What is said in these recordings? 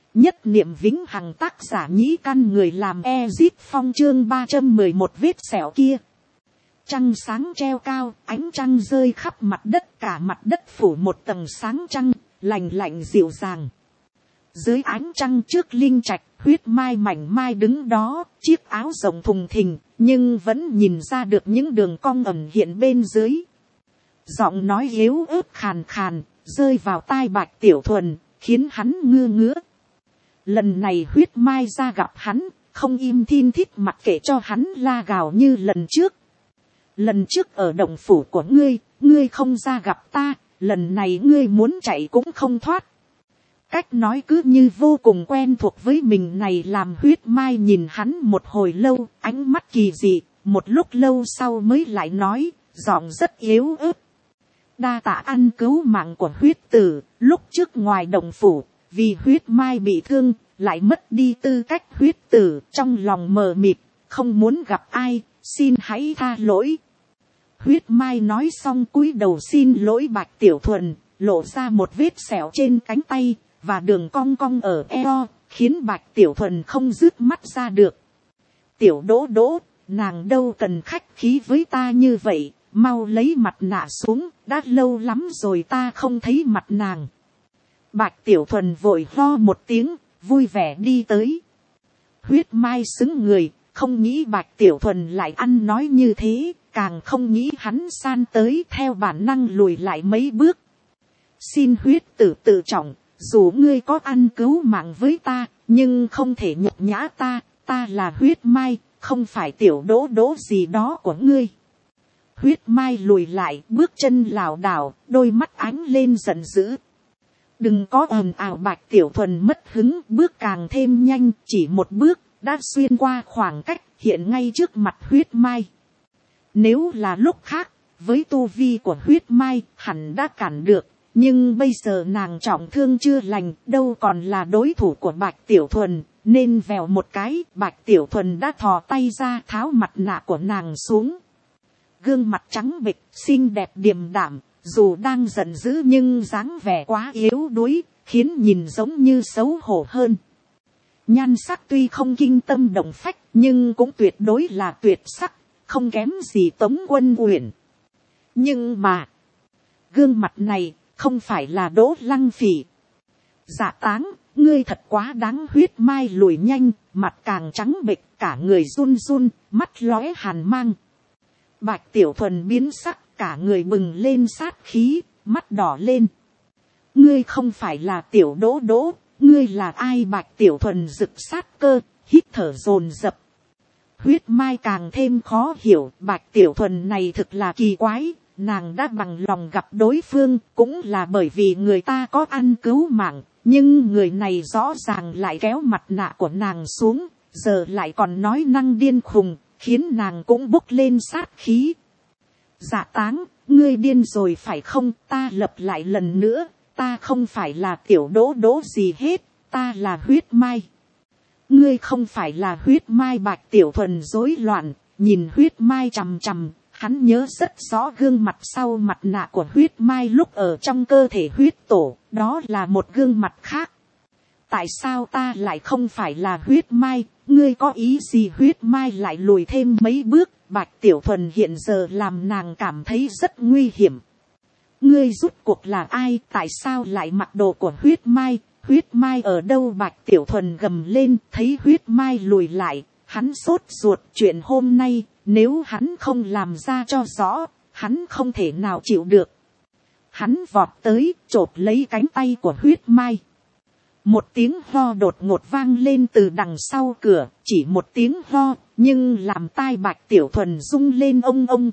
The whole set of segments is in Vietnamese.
Nhất niệm vĩnh hằng, tác giả Nhĩ Căn, người làm Ezip Phong, chương 311 vết sẹo kia. Trăng sáng treo cao, ánh trăng rơi khắp mặt đất, cả mặt đất phủ một tầng sáng trăng, lành lạnh dịu dàng. Dưới ánh trăng trước linh trạch, Huyết Mai mảnh mai đứng đó, chiếc áo rộng thùng thình, nhưng vẫn nhìn ra được những đường cong ẩn hiện bên dưới. Giọng nói yếu ớt khàn khàn, rơi vào tai Bạch Tiểu Thuần, khiến hắn ngơ ngứa. Lần này Huyết Mai ra gặp hắn, không im thin thít mặc kệ cho hắn la gào như lần trước. Lần trước ở động phủ của ngươi không ra gặp ta, lần này ngươi muốn chạy cũng không thoát. Cách nói cứ như vô cùng quen thuộc với mình này làm Huyết Mai nhìn hắn một hồi lâu, ánh mắt kỳ dị, một lúc lâu sau mới lại nói, giọng rất yếu ớt. Đa tạ ăn cứu mạng của huyết tử, lúc trước ngoài động phủ, vì Huyết Mai bị thương, lại mất đi tư cách huyết tử, trong lòng mờ mịt, không muốn gặp ai, xin hãy tha lỗi. Huyết Mai nói xong cúi đầu xin lỗi Bạch Tiểu Thuần, lộ ra một vết sẹo trên cánh tay, và đường cong cong ở eo, khiến Bạch Tiểu Thuần không dứt mắt ra được. Tiểu Đỗ Đỗ, nàng đâu cần khách khí với ta như vậy, mau lấy mặt nạ xuống, đã lâu lắm rồi ta không thấy mặt nàng. Bạch Tiểu Thuần vội ho một tiếng, vui vẻ đi tới. Huyết Mai xứng người, không nghĩ Bạch Tiểu Thuần lại ăn nói như thế, càng không nghĩ hắn san tới, theo bản năng lùi lại mấy bước. Xin huyết tử tự trọng, dù ngươi có ăn cứu mạng với ta, nhưng không thể nhục nhã ta, ta là Huyết Mai, không phải Tiểu Đỗ Đỗ gì đó của ngươi. Huyết Mai lùi lại, bước chân lảo đảo, đôi mắt ánh lên giận dữ. Đừng có ồn ào. Bạch Tiểu Thuần mất hứng, bước càng thêm nhanh, chỉ một bước, đã xuyên qua khoảng cách, hiện ngay trước mặt Huyết Mai. Nếu là lúc khác, với tu vi của Huyết Mai, hẳn đã cản được, nhưng bây giờ nàng trọng thương chưa lành, đâu còn là đối thủ của Bạch Tiểu Thuần, nên vèo một cái, Bạch Tiểu Thuần đã thò tay ra tháo mặt nạ của nàng xuống. Gương mặt trắng bệch, xinh đẹp điềm đạm, dù đang giận dữ nhưng dáng vẻ quá yếu đuối, khiến nhìn giống như xấu hổ hơn. Nhan sắc tuy không kinh tâm động phách, nhưng cũng tuyệt đối là tuyệt sắc, không kém gì Tống Quân Uyển. Nhưng mà, gương mặt này không phải là Đỗ Lăng Phỉ. Dạ Táng, ngươi thật quá đáng. Huyết Mai lùi nhanh, mặt càng trắng bệch, cả người run run, mắt lóe hàn mang. Bạch Tiểu Thuần biến sắc, cả người bừng lên sát khí, mắt đỏ lên. Ngươi không phải là Tiểu Đỗ Đỗ, ngươi là ai? Bạch Tiểu Thuần rực sát cơ, hít thở dồn dập. Huyết Mai càng thêm khó hiểu, Bạch Tiểu Thuần này thực là kỳ quái, nàng đã bằng lòng gặp đối phương, cũng là bởi vì người ta có ăn cứu mạng, nhưng người này rõ ràng lại kéo mặt nạ của nàng xuống, giờ lại còn nói năng điên khùng, khiến nàng cũng bốc lên sát khí. Dạ Táng, ngươi điên rồi phải không? Ta lặp lại lần nữa, ta không phải là Tiểu Đỗ Đỗ gì hết, ta là Huyết Mai. Ngươi không phải là Huyết Mai. Bạch Tiểu Thuần rối loạn, nhìn Huyết Mai chằm chằm, hắn nhớ rất rõ gương mặt sau mặt nạ của Huyết Mai lúc ở trong cơ thể huyết tổ, đó là một gương mặt khác. Tại sao ta lại không phải là Huyết Mai? Ngươi có ý gì? Huyết Mai lại lùi thêm mấy bước, Bạch Tiểu Thuần hiện giờ làm nàng cảm thấy rất nguy hiểm. Ngươi rút cuộc là ai? Tại sao lại mặc đồ của Huyết Mai? Huyết Mai ở đâu? Bạch Tiểu Thuần gầm lên, thấy Huyết Mai lùi lại, hắn sốt ruột. Chuyện hôm nay, nếu hắn không làm ra cho rõ, hắn không thể nào chịu được. Hắn vọt tới, chộp lấy cánh tay của Huyết Mai. Một tiếng ho đột ngột vang lên từ đằng sau cửa, chỉ một tiếng ho, nhưng làm tai Bạch Tiểu Thuần rung lên ông ông.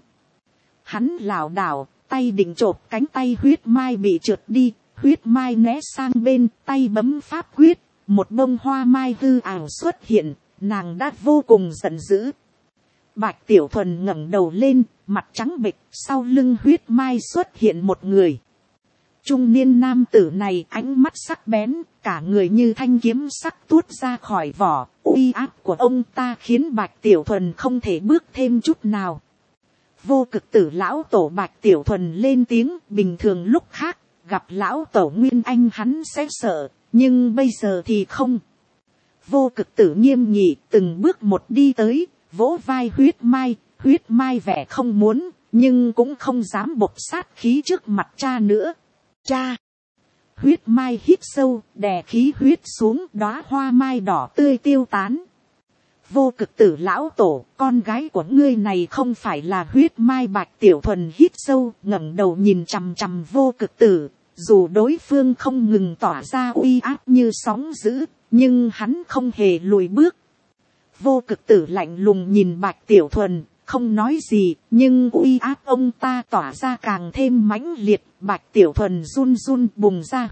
Hắn lảo đảo, tay định chộp cánh tay Huyết Mai bị trượt đi, Huyết Mai né sang bên, tay bấm pháp quyết, một bông hoa mai hư ảo xuất hiện, nàng đã vô cùng giận dữ. Bạch Tiểu Thuần ngẩng đầu lên, mặt trắng bệch, sau lưng Huyết Mai xuất hiện một người. Trung niên nam tử này ánh mắt sắc bén, cả người như thanh kiếm sắc tuốt ra khỏi vỏ, uy áp của ông ta khiến Bạch Tiểu Thuần không thể bước thêm chút nào. Vô Cực Tử lão tổ. Bạch Tiểu Thuần lên tiếng, bình thường lúc khác, gặp lão tổ Nguyên Anh hắn sẽ sợ, nhưng bây giờ thì không. Vô cực tử nghiêm nghị từng bước một đi tới, vỗ vai huyết mai vẻ không muốn, nhưng cũng không dám bộc sát khí trước mặt cha nữa. Cha! Huyết mai hít sâu, đè khí huyết xuống, đóa hoa mai đỏ tươi tiêu tán. Vô cực tử lão tổ, con gái của ngươi này không phải là huyết mai. Bạch Tiểu Thuần hít sâu, ngẩng đầu nhìn chằm chằm vô cực tử, dù đối phương không ngừng tỏa ra uy áp như sóng dữ, nhưng hắn không hề lùi bước. Vô cực tử lạnh lùng nhìn Bạch Tiểu Thuần, không nói gì, nhưng uy áp ông ta tỏa ra càng thêm mãnh liệt. Bạch Tiểu Thuần run run bùng ra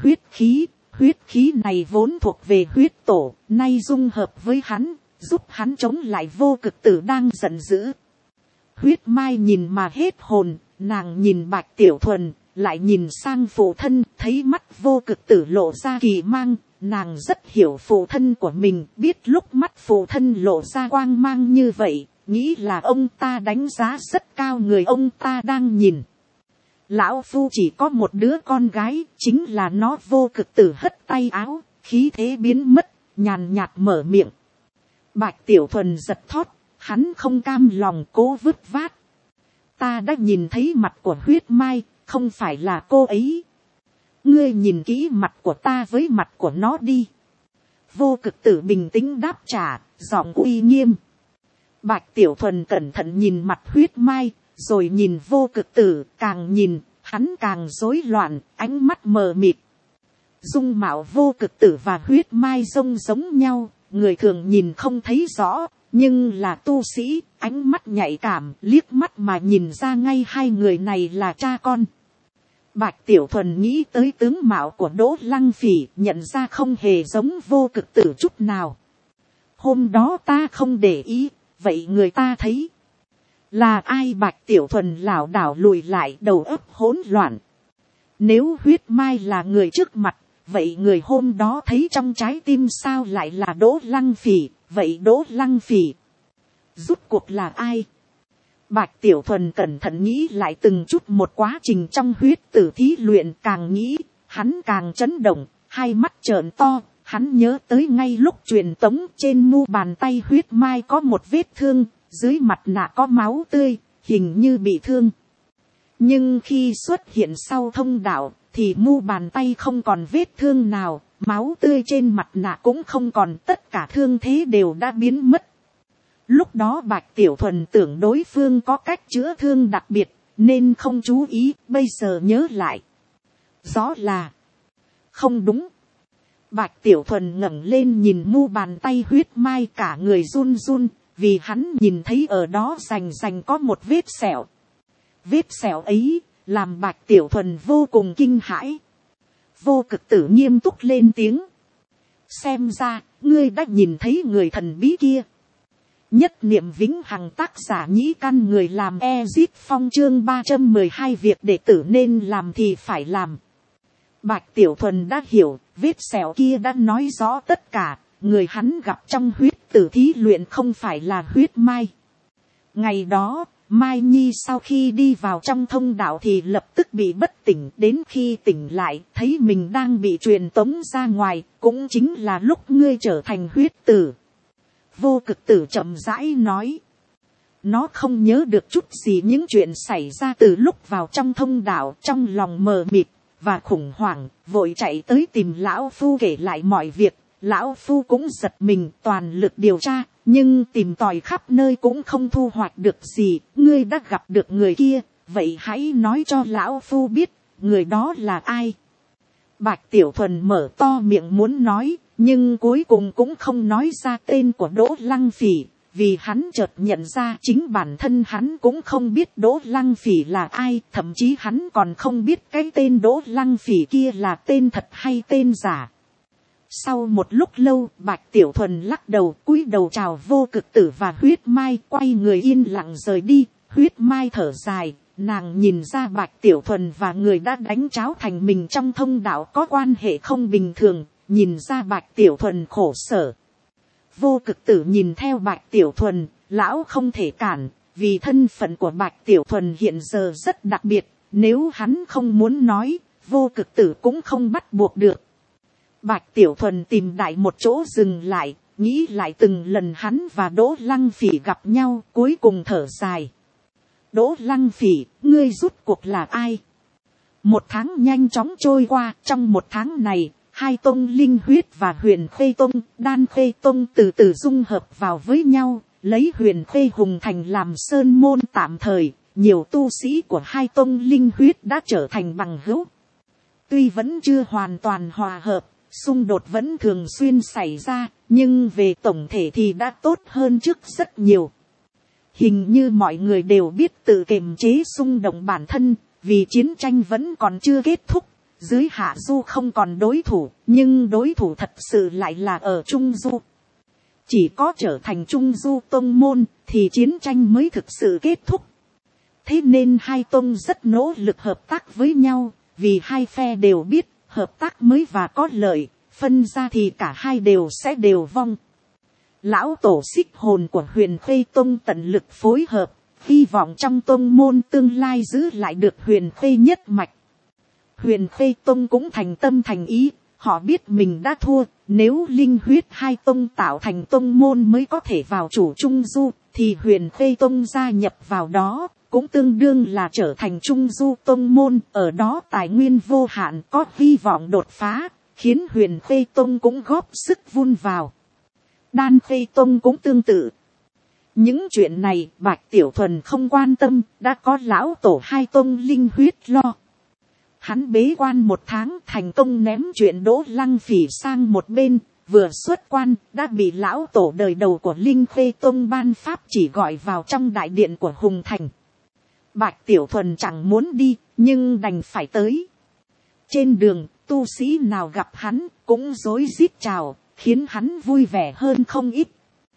huyết khí này vốn thuộc về huyết tổ, nay dung hợp với hắn, giúp hắn chống lại vô cực tử đang giận dữ. Huyết mai nhìn mà hết hồn, nàng nhìn Bạch Tiểu Thuần, lại nhìn sang phụ thân, thấy mắt vô cực tử lộ ra kỳ mang. Nàng rất hiểu phụ thân của mình, biết lúc mắt phụ thân lộ ra quang mang như vậy, nghĩ là ông ta đánh giá rất cao người ông ta đang nhìn. Lão phu chỉ có một đứa con gái, chính là nó. Vô cực tử hất tay áo, khí thế biến mất, nhàn nhạt mở miệng. Bạch Tiểu Thuần giật thót, hắn không cam lòng cố vứt vát. Ta đã nhìn thấy mặt của huyết mai, không phải là cô ấy. Ngươi nhìn kỹ mặt của ta với mặt của nó đi. Vô cực tử bình tĩnh đáp trả, giọng uy nghiêm. Bạch Tiểu Thuần cẩn thận nhìn mặt huyết mai, rồi nhìn vô cực tử, càng nhìn, hắn càng rối loạn, ánh mắt mờ mịt. Dung mạo vô cực tử và huyết mai giống nhau, người thường nhìn không thấy rõ, nhưng là tu sĩ, ánh mắt nhạy cảm, liếc mắt mà nhìn ra ngay hai người này là cha con. Bạch Tiểu Thuần nghĩ tới tướng mạo của Đỗ Lăng Phỉ, nhận ra không hề giống vô cực tử chút nào. Hôm đó ta không để ý, vậy người ta thấy là ai? Bạch Tiểu Thuần lảo đảo lùi lại, đầu óc hỗn loạn. Nếu huyết mai là người trước mặt, vậy người hôm đó thấy trong trái tim sao lại là Đỗ Lăng Phỉ? Vậy Đỗ Lăng Phỉ rút cuộc là ai? Bạch Tiểu Thuần cẩn thận nghĩ lại từng chút một quá trình trong huyết tử thí luyện, càng nghĩ, hắn càng chấn động, hai mắt trợn to, hắn nhớ tới ngay lúc truyền tống trên mu bàn tay huyết mai có một vết thương, dưới mặt nạ có máu tươi, hình như bị thương. Nhưng khi xuất hiện sau thông đạo, thì mu bàn tay không còn vết thương nào, máu tươi trên mặt nạ cũng không còn, tất cả thương thế đều đã biến mất. Lúc đó Bạch Tiểu Thuần tưởng đối phương có cách chữa thương đặc biệt, nên không chú ý, bây giờ nhớ lại. Rõ là không đúng. Bạch Tiểu Thuần ngẩng lên nhìn mu bàn tay huyết mai, cả người run run, vì hắn nhìn thấy ở đó rành có một vết sẹo. Vết sẹo ấy làm Bạch Tiểu Thuần vô cùng kinh hãi. Vô cực tử nghiêm túc lên tiếng. Xem ra, ngươi đã nhìn thấy người thần bí kia. Nhất niệm vĩnh hằng, tác giả Nhĩ Căn, người làm Ezit Phong, chương 312 việc đệ tử nên làm thì phải làm. Bạch Tiểu Thuần đã hiểu, vết sẹo kia đã nói rõ tất cả, người hắn gặp trong huyết tử thí luyện không phải là huyết mai. Ngày đó, Mai Nhi sau khi đi vào trong thông đạo thì lập tức bị bất tỉnh, đến khi tỉnh lại thấy mình đang bị truyền tống ra ngoài, cũng chính là lúc ngươi trở thành huyết tử. Vô cực tử chậm rãi nói. Nó không nhớ được chút gì những chuyện xảy ra từ lúc vào trong thông đạo, trong lòng mờ mịt và khủng hoảng, vội chạy tới tìm lão phu kể lại mọi việc. Lão phu cũng giật mình, toàn lực điều tra, nhưng tìm tòi khắp nơi cũng không thu hoạch được gì. Ngươi đã gặp được người kia, vậy hãy nói cho lão phu biết, người đó là ai? Bạch Tiểu Thuần mở to miệng muốn nói, nhưng cuối cùng cũng không nói ra tên của Đỗ Lăng Phỉ, vì hắn chợt nhận ra chính bản thân hắn cũng không biết Đỗ Lăng Phỉ là ai, thậm chí hắn còn không biết cái tên Đỗ Lăng Phỉ kia là tên thật hay tên giả. Sau một lúc lâu, Bạch Tiểu Thuần lắc đầu, cúi đầu chào vô cực tử và huyết mai, quay người yên lặng rời đi. Huyết mai thở dài, nàng nhìn ra Bạch Tiểu Thuần và người đã đánh cháo thành mình trong thông đạo có quan hệ không bình thường, nhìn ra Bạch Tiểu Thuần khổ sở. Vô cực tử nhìn theo Bạch Tiểu Thuần, lão không thể cản, vì thân phận của Bạch Tiểu Thuần hiện giờ rất đặc biệt, nếu hắn không muốn nói, vô cực tử cũng không bắt buộc được. Bạch Tiểu Thuần tìm đại một chỗ dừng lại, nghĩ lại từng lần hắn và Đỗ Lăng Phỉ gặp nhau, cuối cùng thở dài. Đỗ Lăng Phỉ, ngươi rút cuộc là ai? Một tháng nhanh chóng trôi qua, trong một tháng này, hai tông Linh Huyết và Huyền Khê Tông, Đan Khê Tông từ từ dung hợp vào với nhau, lấy Huyền Khê Hùng Thành làm sơn môn tạm thời, nhiều tu sĩ của hai tông Linh Huyết đã trở thành bằng hữu. Tuy vẫn chưa hoàn toàn hòa hợp, xung đột vẫn thường xuyên xảy ra, nhưng về tổng thể thì đã tốt hơn trước rất nhiều. Hình như mọi người đều biết tự kiềm chế xung động bản thân, vì chiến tranh vẫn còn chưa kết thúc. Dưới Hạ Du không còn đối thủ, nhưng đối thủ thật sự lại là ở Trung Du. Chỉ có trở thành Trung Du tông môn, thì chiến tranh mới thực sự kết thúc. Thế nên hai tông rất nỗ lực hợp tác với nhau, vì hai phe đều biết, hợp tác mới và có lợi, phân ra thì cả hai đều vong. Lão tổ Xích Hồn của Huyền Khê Tông tận lực phối hợp, hy vọng trong tông môn tương lai giữ lại được Huyền Khê nhất mạch. Huyền Khê Tông cũng thành tâm thành ý, họ biết mình đã thua, nếu Linh Huyết hai tông tạo thành tông môn mới có thể vào chủ Trung Du, thì Huyền Khê Tông gia nhập vào đó, cũng tương đương là trở thành Trung Du tông môn, ở đó tài nguyên vô hạn có hy vọng đột phá, khiến Huyền Khê Tông cũng góp sức vun vào. Đan Khê Tông cũng tương tự. Những chuyện này Bạch Tiểu Thuần không quan tâm, đã có lão tổ hai tông Linh Huyết lo. Hắn bế quan một tháng thành công ném chuyện Đỗ Lăng Phỉ sang một bên, vừa xuất quan đã bị lão tổ đời đầu của Linh Khê Tông ban pháp chỉ gọi vào trong đại điện của Hùng Thành. Bạch Tiểu Thuần chẳng muốn đi, nhưng đành phải tới. Trên đường, tu sĩ nào gặp hắn cũng rối rít chào, khiến hắn vui vẻ hơn không ít.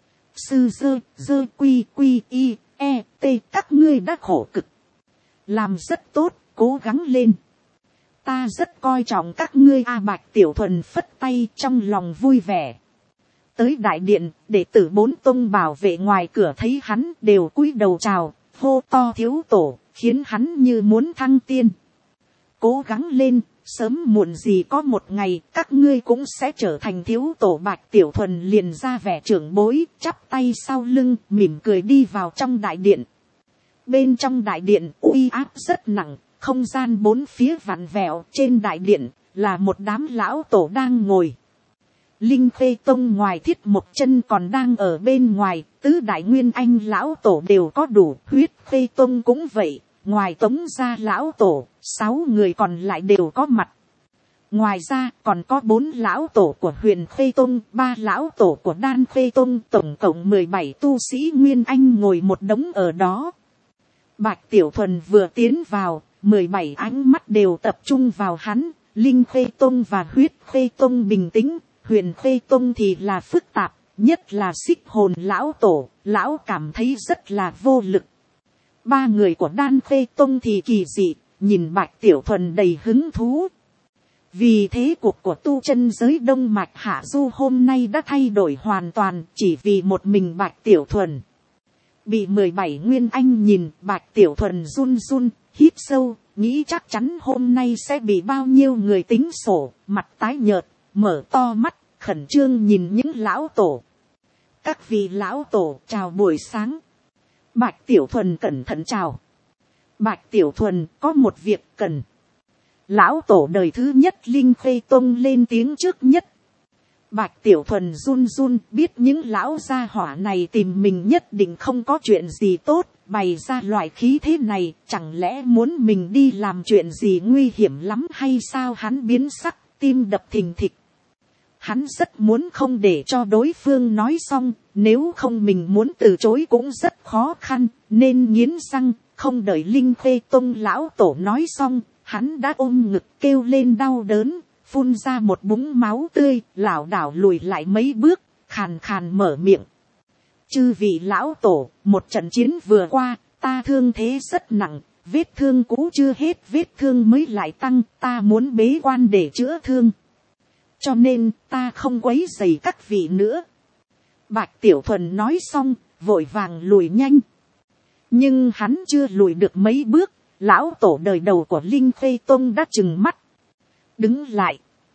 Sư dơ quy y e t, các ngươi đã khổ cực, làm rất tốt, cố gắng lên. Ta rất coi trọng các ngươi. Bạch Tiểu Thuần phất tay trong lòng vui vẻ. Tới đại điện, đệ tử bốn tông bảo vệ ngoài cửa thấy hắn đều cúi đầu chào, hô to thiếu tổ, khiến hắn như muốn thăng tiên. Cố gắng lên, sớm muộn gì có một ngày các ngươi cũng sẽ trở thành thiếu tổ. Bạch Tiểu Thuần liền ra vẻ trưởng bối, chắp tay sau lưng, mỉm cười đi vào trong đại điện. Bên trong đại điện uy áp rất nặng, không gian bốn phía vặn vẹo, trên đại điện là một đám lão tổ đang ngồi. Linh Khê Tông ngoài Thiết Một Chân còn đang ở bên ngoài, tứ đại nguyên anh lão tổ đều có đủ, Huyết Khê Tông cũng vậy, ngoài Tống gia lão tổ, 6 người còn lại đều có mặt. Ngoài ra còn có 4 lão tổ của Huyền Khê Tông, 3 lão tổ của Đan Khê Tông, tổng cộng 17 tu sĩ nguyên anh ngồi một đống ở đó. Bạch Tiểu Thuần vừa tiến vào, 17 ánh mắt đều tập trung vào hắn. Linh Khê Tông và Huyết Khê Tông bình tĩnh, Huyền Khê Tông thì là phức tạp, nhất là Xích Hồn lão tổ, lão cảm thấy rất là vô lực. 3 người của Đan Khê Tông thì kỳ dị, nhìn Bạch Tiểu Thuần đầy hứng thú. Vì thế cuộc của tu chân giới Đông Mạch Hạ Du hôm nay đã thay đổi hoàn toàn, chỉ vì một mình Bạch Tiểu Thuần. Bị 17 nguyên anh nhìn, Bạch Tiểu Thuần run run, hít sâu, nghĩ chắc chắn hôm nay sẽ bị bao nhiêu người tính sổ, mặt tái nhợt, mở to mắt, khẩn trương nhìn những lão tổ. Các vị lão tổ chào buổi sáng. Bạch Tiểu Thuần cẩn thận chào. Bạch Tiểu Thuần có một việc cần. Lão tổ đời thứ nhất Linh Khê Tông lên tiếng trước nhất. Bạch Tiểu Thuần run run, biết những lão gia hỏa này tìm mình nhất định không có chuyện gì tốt, bày ra loại khí thế này, chẳng lẽ muốn mình đi làm chuyện gì nguy hiểm lắm hay sao? Hắn biến sắc, tim đập thình thịch. Hắn rất muốn không để cho đối phương nói xong, nếu không mình muốn từ chối cũng rất khó khăn, nên nghiến răng, không đợi Linh Khê Tông lão tổ nói xong, hắn đã ôm ngực kêu lên đau đớn, phun ra một búng máu tươi, lảo đảo lùi lại mấy bước, khàn khàn mở miệng. Chư vị lão tổ, một trận chiến vừa qua, ta thương thế rất nặng, vết thương cũ chưa hết, vết thương mới lại tăng, ta muốn bế quan để chữa thương. Cho nên, ta không quấy rầy các vị nữa. Bạch Tiểu Thuần nói xong, vội vàng lùi nhanh. Nhưng hắn chưa lùi được mấy bước, lão tổ đời đầu của Linh Khê Tông đã trừng mắt. Đứng lại.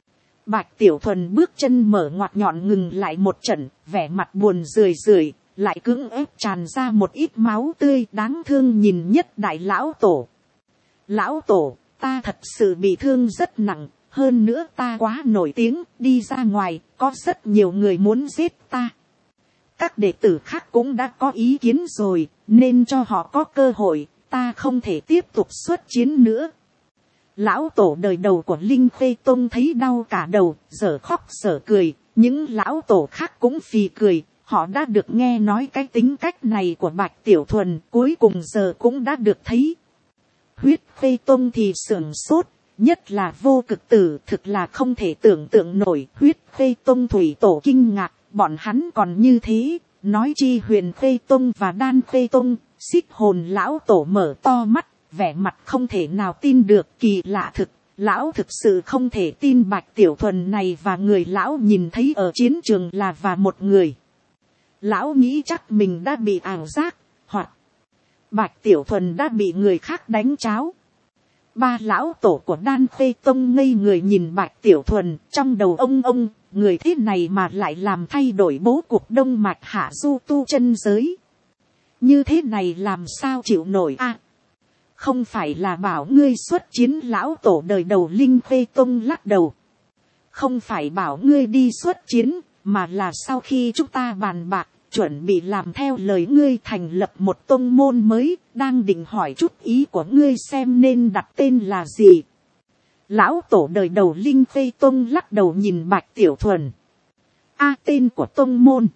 Bạch Tiểu Thuần bước chân mở ngoặt nhọn ngừng lại một trận, vẻ mặt buồn rười rượi, lại cưỡng ép tràn ra một ít máu tươi, đáng thương nhìn nhất đại lão tổ. Lão tổ, ta thật sự bị thương rất nặng, hơn nữa ta quá nổi tiếng, đi ra ngoài, có rất nhiều người muốn giết ta. Các đệ tử khác cũng đã có ý kiến rồi, nên cho họ có cơ hội, ta không thể tiếp tục xuất chiến nữa. Lão tổ đời đầu của Linh Khê Tông thấy đau cả đầu, dở khóc dở cười, những lão tổ khác cũng phì cười, họ đã được nghe nói cái tính cách này của Bạch Tiểu Thuần, cuối cùng giờ cũng đã được thấy. Huyết Khê Tông thì sưởng sốt, nhất là Vô Cực Tử thực là không thể tưởng tượng nổi. Huyết Khê Tông thủy tổ kinh ngạc, bọn hắn còn như thế, nói chi Huyền Khê Tông và Đan Khê Tông. Xích Hồn lão tổ mở to mắt, vẻ mặt không thể nào tin được, kỳ lạ thực, lão thực sự không thể tin Bạch Tiểu Thuần này và người lão nhìn thấy ở chiến trường là và một người. Lão nghĩ chắc mình đã bị ảo giác, hoặc Bạch Tiểu Thuần đã bị người khác đánh cháo. Ba lão tổ của Đan Khê Tông ngây người nhìn Bạch Tiểu Thuần, trong đầu ông, người thế này mà lại làm thay đổi bố cục Đông Mạch Hạ Du tu chân giới. Như thế này làm sao chịu nổi a? Không phải là bảo ngươi xuất chiến. Lão tổ đời đầu Linh Khê Tông lắc đầu. Không phải bảo ngươi đi xuất chiến, mà là sau khi chúng ta bàn bạc, chuẩn bị làm theo lời ngươi thành lập một tông môn mới, đang định hỏi chút ý của ngươi xem nên đặt tên là gì. Lão tổ đời đầu Linh Khê Tông lắc đầu nhìn Bạch Tiểu Thuần. Tên của tông môn.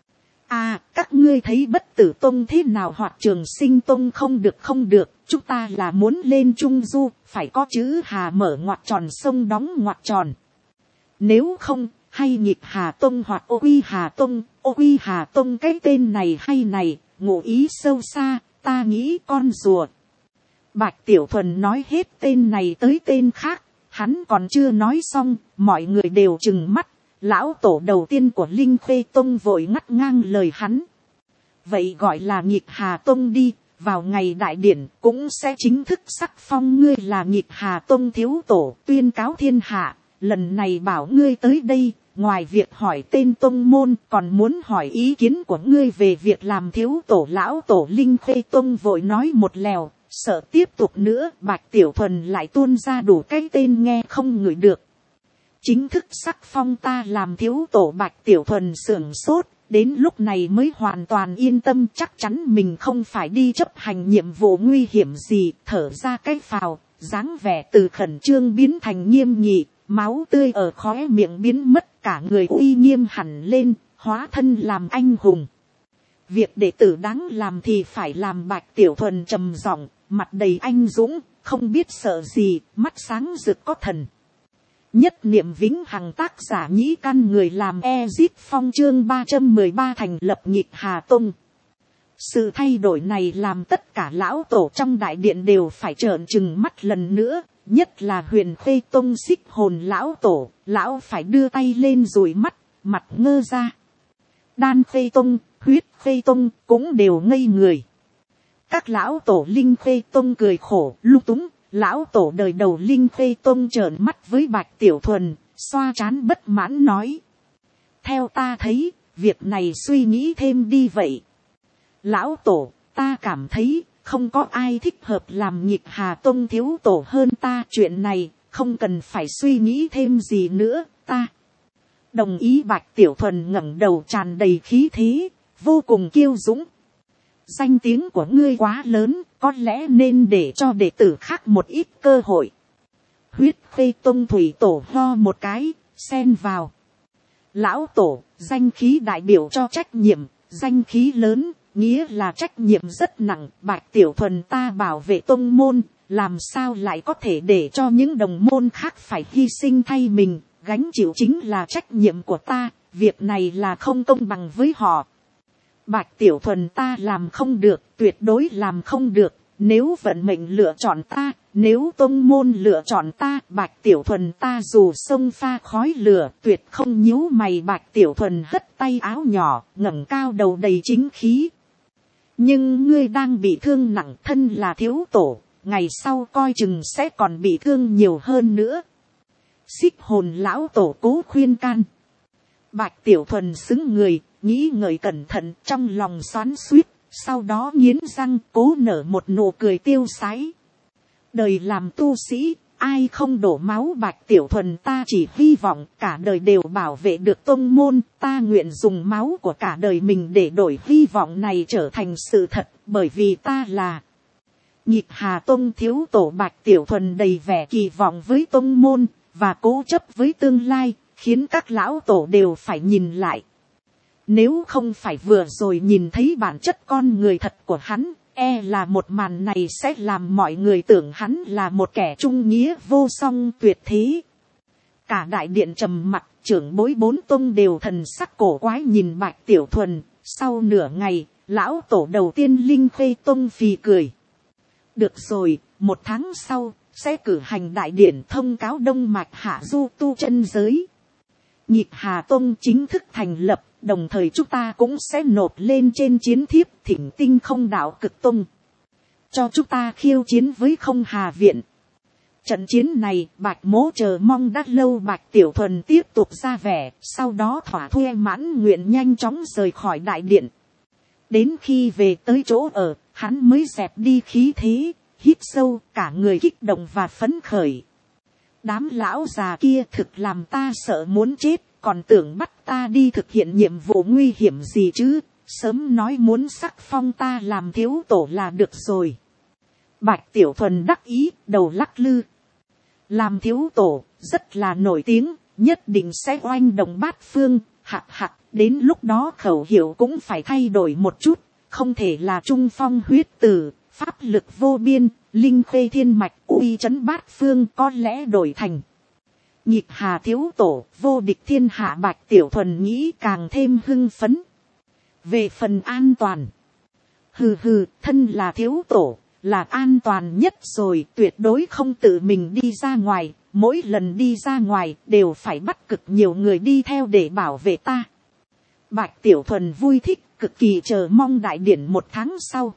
Các ngươi thấy Bất Tử Tông thế nào hoặc Trường Sinh Tông không được, chúng ta là muốn lên Trung Du, phải có chữ Hà mở ngoặc tròn sông đóng ngoặc tròn. Nếu không, hay Nghịch Hà Tông hoặc Ô Quy Hà Tông cái tên này hay này, ngụ ý sâu xa, ta nghĩ con rùa. Bạch Tiểu Thuần nói hết tên này tới tên khác, hắn còn chưa nói xong, mọi người đều trừng mắt. Lão tổ đầu tiên của Linh Khê Tông vội ngắt ngang lời hắn. Vậy gọi là Nghịch Hà Tông đi, vào ngày đại điển cũng sẽ chính thức sắc phong ngươi là Nghịch Hà Tông thiếu tổ, tuyên cáo thiên hạ. Lần này bảo ngươi tới đây, ngoài việc hỏi tên tông môn, còn muốn hỏi ý kiến của ngươi về việc làm thiếu tổ. Lão tổ Linh Khê Tông vội nói một lèo, sợ tiếp tục nữa Bạch Tiểu Thuần lại tuôn ra đủ cái tên nghe không ngửi được. Chính thức sắc phong ta làm thiếu tổ. Bạch Tiểu Thuần sưởng sốt, đến lúc này mới hoàn toàn yên tâm, chắc chắn mình không phải đi chấp hành nhiệm vụ nguy hiểm gì, thở ra cái phào, dáng vẻ từ khẩn trương biến thành nghiêm nghị, máu tươi ở khóe miệng biến mất, cả người uy nghiêm hẳn lên, hóa thân làm anh hùng. Việc đệ tử đáng làm thì phải làm. Bạch Tiểu Thuần trầm giọng, mặt đầy anh dũng, không biết sợ gì, mắt sáng rực có thần. Nhất niệm vĩnh hằng. Tác giả Nhĩ Căn. Người làm Ezip Phong. Chương 313 thành lập Nghịch Hà Tông. Sự thay đổi này làm tất cả lão tổ trong đại điện đều phải trợn trừng mắt lần nữa, nhất là Huyền Khê Tông Xích Hồn lão tổ, lão phải đưa tay lên dụi mắt, mặt ngơ ra. Đan Khê Tông, Huyết Khê Tông cũng đều ngây người. Các lão tổ Linh Khê Tông cười khổ lung túng. Lão tổ đời đầu Linh Khê Tông trợn mắt với Bạch Tiểu Thuần, xoa trán bất mãn nói. Theo ta thấy, việc này suy nghĩ thêm đi vậy. Lão tổ, ta cảm thấy, không có ai thích hợp làm Nghịch Hà Tông thiếu tổ hơn ta. Chuyện này, không cần phải suy nghĩ thêm gì nữa, ta đồng ý. Bạch Tiểu Thuần ngẩng đầu tràn đầy khí thế, vô cùng kiêu dũng. Danh tiếng của ngươi quá lớn, có lẽ nên để cho đệ tử khác một ít cơ hội. Huyết Khê Tông thủy tổ ho một cái, xen vào. Lão tổ, danh khí đại biểu cho trách nhiệm, danh khí lớn, nghĩa là trách nhiệm rất nặng. Bạch Tiểu Thuần ta bảo vệ tông môn, làm sao lại có thể để cho những đồng môn khác phải hy sinh thay mình, gánh chịu chính là trách nhiệm của ta, việc này là không công bằng với họ. Bạch Tiểu Thuần ta làm không được, tuyệt đối làm không được. Nếu vận mệnh lựa chọn ta, nếu tông môn lựa chọn ta, Bạch Tiểu Thuần ta dù sông pha khói lửa, tuyệt không nhíu mày. Bạch Tiểu Thuần hất tay áo nhỏ, ngẩng cao đầu đầy chính khí. Nhưng ngươi đang bị thương nặng, thân là thiếu tổ, ngày sau coi chừng sẽ còn bị thương nhiều hơn nữa. Xích hồn lão tổ cố khuyên can. Bạch Tiểu Thuần xứng người, nghĩ ngợi cẩn thận, trong lòng xoắn xuýt, sau đó nghiến răng cố nở một nụ cười tiêu sái. Đời làm tu sĩ, ai không đổ máu. Bạch Tiểu Thuần ta chỉ hy vọng cả đời đều bảo vệ được tông môn, ta nguyện dùng máu của cả đời mình để đổi hy vọng này trở thành sự thật, bởi vì ta là Nhịp Hà Tông thiếu tổ. Bạch Tiểu Thuần đầy vẻ kỳ vọng với tông môn, và cố chấp với tương lai, khiến các lão tổ đều phải nhìn lại. Nếu không phải vừa rồi nhìn thấy bản chất con người thật của hắn, e là một màn này sẽ làm mọi người tưởng hắn là một kẻ trung nghĩa vô song tuyệt thế. Cả đại điện trầm mặc, trưởng bối bốn tông đều thần sắc cổ quái nhìn Bạch Tiểu Thuần. Sau nửa ngày, lão tổ đầu tiên Linh Khê Tông phì cười. Được rồi, 1 tháng sau, sẽ cử hành đại điển thông cáo Đông Mạch Hạ Du tu chân giới. Nhịp Hà Tông chính thức thành lập, đồng thời chúng ta cũng sẽ nộp lên trên chiến thiếp Thỉnh Tinh Không Đạo Cực Tông, cho chúng ta khiêu chiến với Không Hà Viện. Trận chiến này Bạch Mỗ chờ mong đã lâu. Bạch Tiểu Thuần tiếp tục ra vẻ, sau đó thỏa thuê mãn nguyện nhanh chóng rời khỏi đại điện. Đến khi về tới chỗ ở, hắn mới dẹp đi khí thế, hít sâu, cả người kích động và phấn khởi. Đám lão già kia thực làm ta sợ muốn chết, còn tưởng bắt ta đi thực hiện nhiệm vụ nguy hiểm gì chứ, sớm nói muốn sắc phong ta làm thiếu tổ là được rồi. Bạch Tiểu Thuần đắc ý, đầu lắc lư. Làm thiếu tổ, rất là nổi tiếng, nhất định sẽ oanh động bát phương, hạc hạc, đến lúc đó khẩu hiệu cũng phải thay đổi một chút, không thể là trung phong huyết tử, pháp lực vô biên, linh khê thiên mạch, uy chấn bát phương, có lẽ đổi thành Nhịp Hà thiếu tổ, vô địch thiên hạ. Bạch Tiểu Thuần nghĩ càng thêm hưng phấn. Về phần an toàn, thân là thiếu tổ, là an toàn nhất rồi, tuyệt đối không tự mình đi ra ngoài, mỗi lần đi ra ngoài đều phải bắt cực nhiều người đi theo để bảo vệ ta. Bạch Tiểu Thuần vui thích, cực kỳ chờ mong đại điển 1 tháng sau.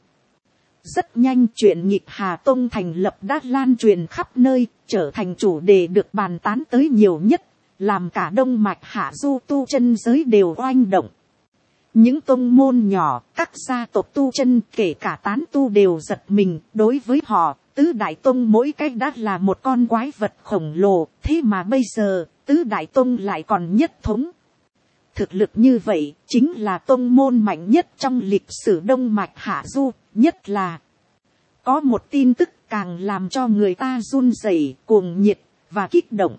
Rất nhanh chuyện Nhịp Hà Tông thành lập đã lan truyền khắp nơi, trở thành chủ đề được bàn tán tới nhiều nhất, làm cả Đông Mạch Hạ Du tu chân giới đều oanh động. Những tông môn nhỏ, các gia tộc tu chân, kể cả tán tu đều giật mình. Đối với họ, tứ đại tông mỗi cách đã là một con quái vật khổng lồ, thế mà bây giờ tứ đại tông lại còn nhất thống. Thực lực như vậy chính là tông môn mạnh nhất trong lịch sử Đông Mạch Hạ Du. Nhất là có một tin tức càng làm cho người ta run rẩy, cuồng nhiệt và kích động.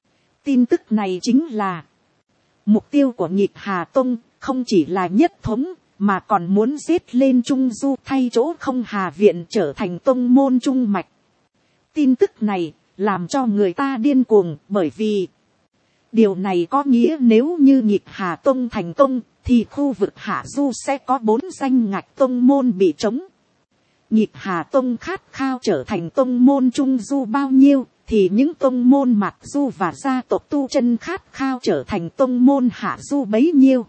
Tin tức này chính là mục tiêu của Nhịp Hà Tông không chỉ là nhất thống, mà còn muốn giết lên Trung Du, thay chỗ Không Hà Viện trở thành tông môn trung mạch. Tin tức này làm cho người ta điên cuồng, bởi vì điều này có nghĩa nếu như Nhịp Hà Tông thành công, thì khu vực Hạ Du sẽ có 4 danh ngạch tông môn bị trống. Nhịp Hà Tông khát khao trở thành tông môn Trung Du bao nhiêu, thì những tông môn Mạc Du và gia tộc tu chân khát khao trở thành tông môn Hạ Du bấy nhiêu.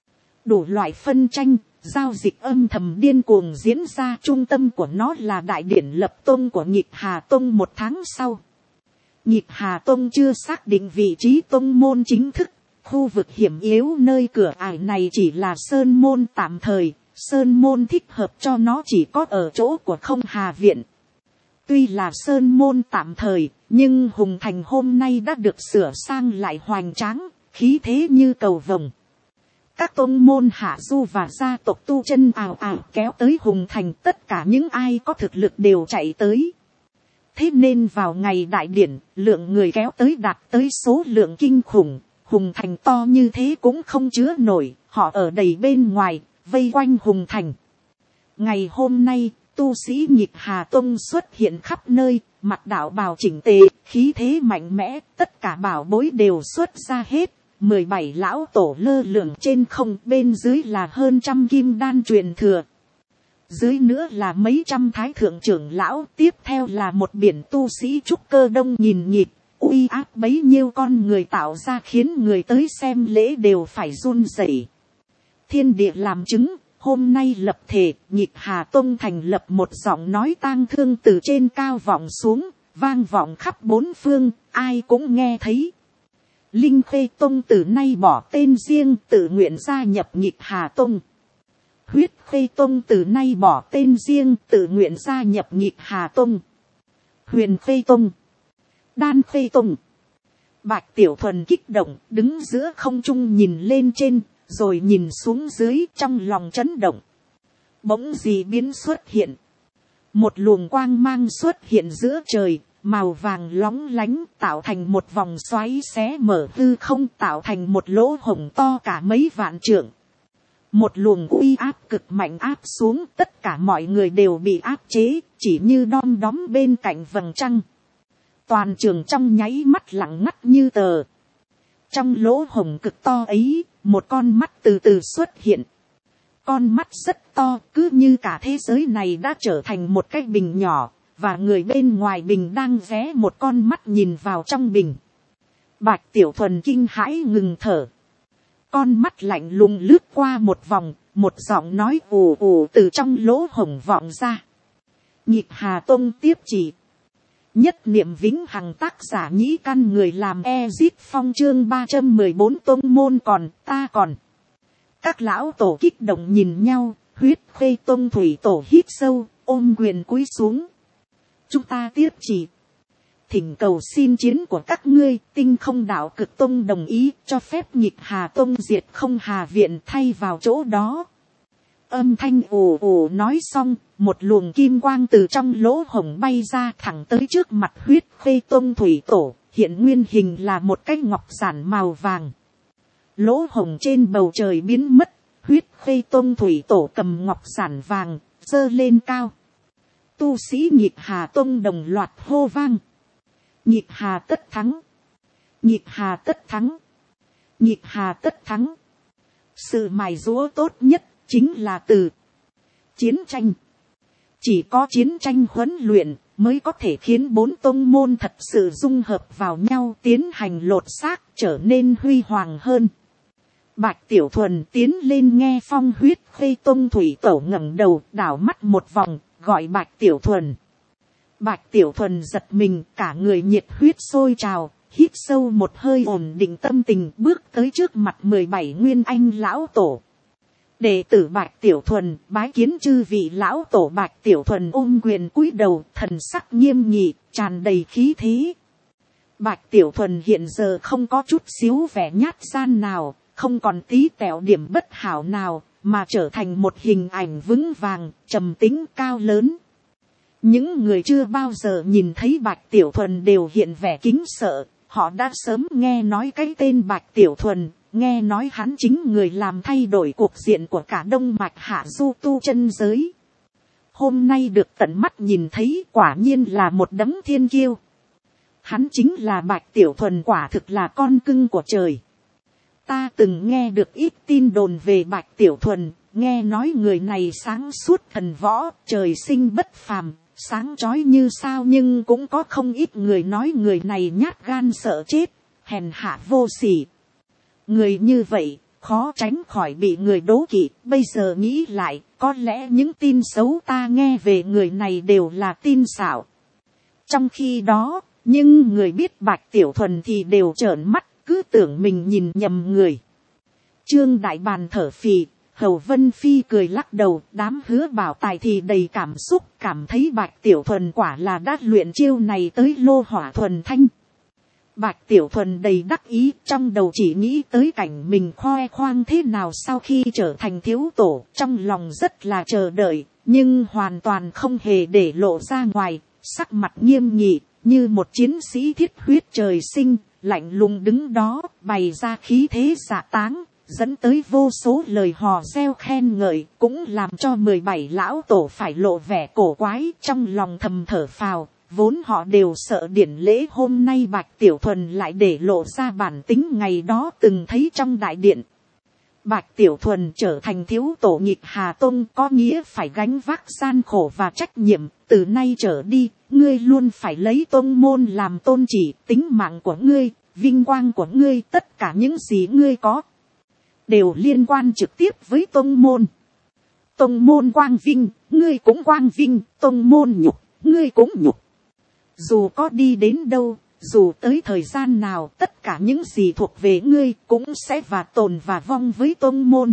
Đủ loại phân tranh, giao dịch âm thầm điên cuồng diễn ra, trung tâm của nó là đại điển lập tông của Nhịp Hà Tông 1 tháng sau. Nhịp Hà Tông chưa xác định vị trí tông môn chính thức, khu vực hiểm yếu nơi cửa ải này chỉ là sơn môn tạm thời, sơn môn thích hợp cho nó chỉ có ở chỗ của Không Hà Viện. Tuy là sơn môn tạm thời, nhưng Hùng Thành hôm nay đã được sửa sang lại hoành tráng, khí thế như cầu vồng. Các tôn môn Hạ Du và gia tộc tu chân ào ào kéo tới Hùng Thành, tất cả những ai có thực lực đều chạy tới. Thế nên vào ngày đại điển, lượng người kéo tới đạt tới số lượng kinh khủng, Hùng Thành to như thế cũng không chứa nổi, họ ở đầy bên ngoài, vây quanh Hùng Thành. Ngày hôm nay, tu sĩ Nhịp Hà Tông xuất hiện khắp nơi, mặc đạo bào chỉnh tề, khí thế mạnh mẽ, tất cả bảo bối đều xuất ra hết. 17 lão tổ lơ lửng trên không, bên dưới là hơn 100 kim đan truyền thừa. Dưới nữa là mấy trăm thái thượng trưởng lão, tiếp theo là một biển tu sĩ trúc cơ đông nhìn nhịp, uy áp bấy nhiêu con người tạo ra khiến người tới xem lễ đều phải run rẩy. Thiên địa làm chứng, hôm nay lập thể, Nhịp Hà Tông thành lập một giọng nói tang thương từ trên cao vọng xuống, vang vọng khắp 4 phương, ai cũng nghe thấy. Linh Khê Tông từ nay bỏ tên riêng, tự nguyện gia nhập Nhịp Hà Tông. Huyết Khê Tông từ nay bỏ tên riêng, tự nguyện gia nhập Nhịp Hà Tông. Huyền Khê Tông, Đan Khê Tông. Bạch Tiểu Thuần kích động, đứng giữa không trung nhìn lên trên, rồi nhìn xuống dưới, trong lòng chấn động. Bỗng gì biến xuất hiện. Một luồng quang mang xuất hiện giữa trời, màu vàng lóng lánh, tạo thành một vòng xoáy xé mở hư không, tạo thành một lỗ hổng to cả mấy vạn trượng. Một luồng uy áp cực mạnh áp xuống, tất cả mọi người đều bị áp chế, chỉ như đom đóm bên cạnh vầng trăng. Toàn trường trong nháy mắt lặng ngắt như tờ. Trong lỗ hổng cực to ấy, một con mắt từ từ xuất hiện. Con mắt rất to, cứ như cả thế giới này đã trở thành một cái bình nhỏ, và người bên ngoài bình đang vé một con mắt nhìn vào trong bình. Bạch Tiểu Thuần kinh hãi ngừng thở. Con mắt lạnh lùng lướt qua một vòng, một giọng nói ù ù từ trong lỗ hổng vọng ra. Nhịp Hà Tông tiếp chỉ. Nhất niệm vĩnh hằng, tác giả Nhĩ Căn, người làm Ezip Phong, chương 314 tông môn còn, ta còn. Các lão tổ kích động nhìn nhau, Huyết Khê Tông thủy tổ hít sâu, ôm quyền cúi xuống. Chúng ta tiếp chỉ. Thỉnh cầu xin chiến của các ngươi, Tinh Không Đạo Cực Tông đồng ý cho phép Nhịp Hà Tông diệt Không Hà Viện thay vào chỗ đó. Âm thanh ồ ồ nói xong, một luồng kim quang từ trong lỗ hổng bay ra thẳng tới trước mặt Huyết Khê Tông thủy tổ, hiện nguyên hình là một cái ngọc giản màu vàng. Lỗ hổng trên bầu trời biến mất, Huyết Khê Tông thủy tổ cầm ngọc giản vàng, giơ lên cao. Tu sĩ Nhịp Hà Tông đồng loạt hô vang. Nhịp Hà tất thắng. Nhịp Hà tất thắng. Nhịp Hà tất thắng. Sự mài giũa tốt nhất chính là từ chiến tranh. Chỉ có chiến tranh huấn luyện mới có thể khiến bốn tông môn thật sự dung hợp vào nhau, tiến hành lột xác, trở nên huy hoàng hơn. Bạch Tiểu Thuần tiến lên nghe phong. Huyết Khê Tông thủy tổ ngẩng đầu đảo mắt một vòng, gọi Bạch Tiểu Thuần. Bạch Tiểu Thuần giật mình, cả người nhiệt huyết sôi trào, hít sâu một hơi ổn định tâm tình, bước tới trước mặt 17 nguyên anh lão tổ. Đệ tử Bạch Tiểu Thuần bái kiến chư vị lão tổ. Bạch Tiểu Thuần ôm quyền cúi đầu, thần sắc nghiêm nghị, tràn đầy khí thế. Bạch Tiểu Thuần hiện giờ không có chút xíu vẻ nhát gan nào, không còn tí tẹo điểm bất hảo nào, mà trở thành một hình ảnh vững vàng, trầm tĩnh cao lớn. Những người chưa bao giờ nhìn thấy Bạch Tiểu Thuần đều hiện vẻ kính sợ, họ đã sớm nghe nói cái tên Bạch Tiểu Thuần, nghe nói hắn chính người làm thay đổi cuộc diện của cả Đông Mạch Hạ Du tu chân giới. Hôm nay được tận mắt nhìn thấy, quả nhiên là một đấng thiên kiêu. Hắn chính là Bạch Tiểu Thuần, quả thực là con cưng của trời. Ta từng nghe được ít tin đồn về Bạch Tiểu Thuần, nghe nói người này sáng suốt thần võ, trời sinh bất phàm, sáng chói như sao, nhưng cũng có không ít người nói người này nhát gan sợ chết, hèn hạ vô sỉ. Người như vậy, khó tránh khỏi bị người đố kỵ. Bây giờ nghĩ lại, có lẽ những tin xấu ta nghe về người này đều là tin xạo. Trong khi đó, nhưng người biết Bạch Tiểu Thuần thì đều trợn mắt, cứ tưởng mình nhìn nhầm người. Trương Đại Bàn thở phì, Hầu Vân Phi cười lắc đầu, đám Hứa Bảo Tài thì đầy cảm xúc, cảm thấy Bạch Tiểu Thuần quả là đã luyện chiêu này tới lô hỏa thuần thanh. Bạch Tiểu Thuần đầy đắc ý, trong đầu chỉ nghĩ tới cảnh mình khoe khoang thế nào sau khi trở thành thiếu tổ, trong lòng rất là chờ đợi, nhưng hoàn toàn không hề để lộ ra ngoài, sắc mặt nghiêm nghị, như một chiến sĩ thiết huyết trời sinh, lạnh lùng đứng đó, bày ra khí thế dạ táng, dẫn tới vô số lời hò reo khen ngợi, cũng làm cho 17 lão tổ phải lộ vẻ cổ quái, trong lòng thầm thở phào. Vốn họ đều sợ điển lễ hôm nay Bạch Tiểu Thuần lại để lộ ra bản tính ngày đó từng thấy trong đại điện. Bạch Tiểu Thuần trở thành thiếu tổ Nhịp Hà Tông có nghĩa phải gánh vác gian khổ và trách nhiệm. Từ nay trở đi, ngươi luôn phải lấy tông môn làm tôn chỉ, tính mạng của ngươi, vinh quang của ngươi, tất cả những gì ngươi có đều liên quan trực tiếp với tông môn. Tông môn quang vinh, ngươi cũng quang vinh, tông môn nhục, ngươi cũng nhục. Dù có đi đến đâu, dù tới thời gian nào tất cả những gì thuộc về ngươi cũng sẽ và tồn và vong với tôn môn.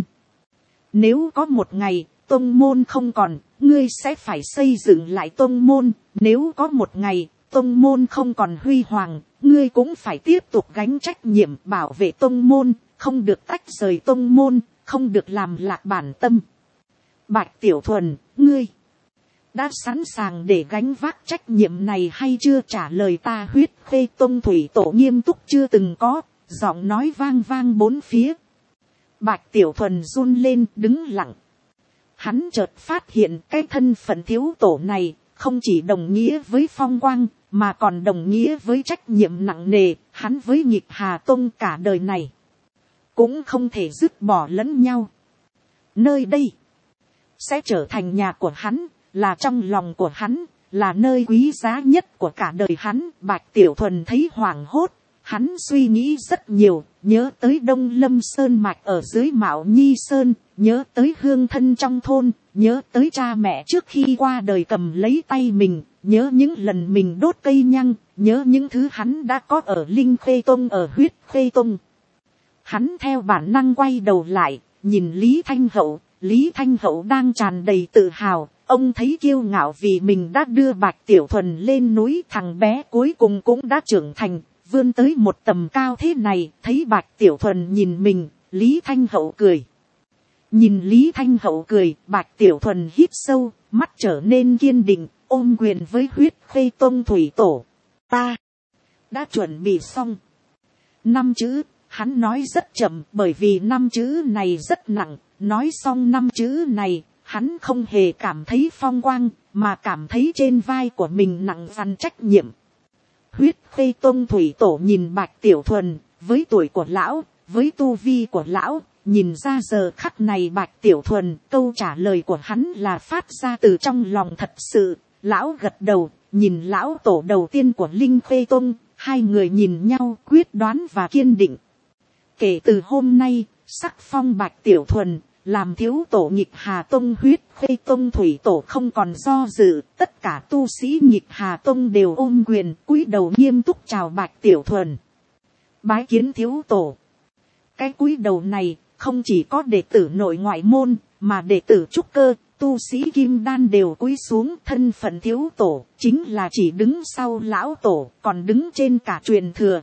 Nếu có một ngày tôn môn không còn, ngươi sẽ phải xây dựng lại tôn môn. Nếu có một ngày tôn môn không còn huy hoàng, ngươi cũng phải tiếp tục gánh trách nhiệm bảo vệ tôn môn, không được tách rời tôn môn, không được làm lạc bản tâm. Bạch Tiểu Thuần, ngươi đã sẵn sàng để gánh vác trách nhiệm này hay chưa? Trả lời ta. Huyết Khê Tông thủy tổ nghiêm túc chưa từng có, giọng nói vang vang bốn phía. Bạch Tiểu Thuần run lên đứng lặng. Hắn chợt phát hiện cái thân phận thiếu tổ này không chỉ đồng nghĩa với phong quang, mà còn đồng nghĩa với trách nhiệm nặng nề. Hắn với Nghịch Hà Tông cả đời này cũng không thể dứt bỏ lẫn nhau. Nơi đây sẽ trở thành nhà của hắn, là trong lòng của hắn, là nơi quý giá nhất của cả đời hắn. Bạch Tiểu Thuần thấy hoảng hốt, hắn suy nghĩ rất nhiều, nhớ tới Đông Lâm Sơn Mạch ở dưới Mạo Nhi Sơn, nhớ tới hương thân trong thôn, nhớ tới cha mẹ trước khi qua đời cầm lấy tay mình, nhớ những lần mình đốt cây nhang, nhớ những thứ hắn đã có ở Linh Khê Tông, ở Huyết Khê Tông. Hắn theo bản năng quay đầu lại, nhìn Lý Thanh Hậu. Lý Thanh Hậu đang tràn đầy tự hào, ông thấy kiêu ngạo vì mình đã đưa Bạch Tiểu Thuần lên núi. Thằng bé cuối cùng cũng đã trưởng thành, vươn tới một tầm cao thế này. Thấy Bạch Tiểu Thuần nhìn mình, Lý Thanh Hậu cười. Nhìn Lý Thanh Hậu cười, Bạch Tiểu Thuần hít sâu, mắt trở nên kiên định, ôm quyền với Huyết Khê Tông thủy tổ. Ta đã chuẩn bị xong. 5 chữ, hắn nói rất chậm bởi vì 5 chữ này rất nặng. Nói xong 5 chữ này, hắn không hề cảm thấy phong quang, mà cảm thấy trên vai của mình nặng dằn trách nhiệm. Huyết Khê Tông thủy tổ nhìn Bạch Tiểu Thuần, với tuổi của lão, với tu vi của lão, nhìn ra giờ khắc này Bạch Tiểu Thuần, câu trả lời của hắn là phát ra từ trong lòng thật sự. Lão gật đầu, nhìn lão tổ đầu tiên của Linh Khê Tông, hai người nhìn nhau quyết đoán và kiên định. Kể từ hôm nay, sắc phong Bạch Tiểu Thuần làm thiếu tổ Nghịch Hà Tông. Huyết Khê Tông thủy tổ không còn do dự, tất cả tu sĩ Nghịch Hà Tông đều ôm quyền cúi đầu nghiêm túc chào Bạch Tiểu Thuần. Bái kiến thiếu tổ. Cái cúi đầu này không chỉ có đệ tử nội ngoại môn, mà đệ tử trúc cơ, tu sĩ kim đan đều cúi xuống. Thân phận thiếu tổ chính là chỉ đứng sau lão tổ, còn đứng trên cả truyền thừa.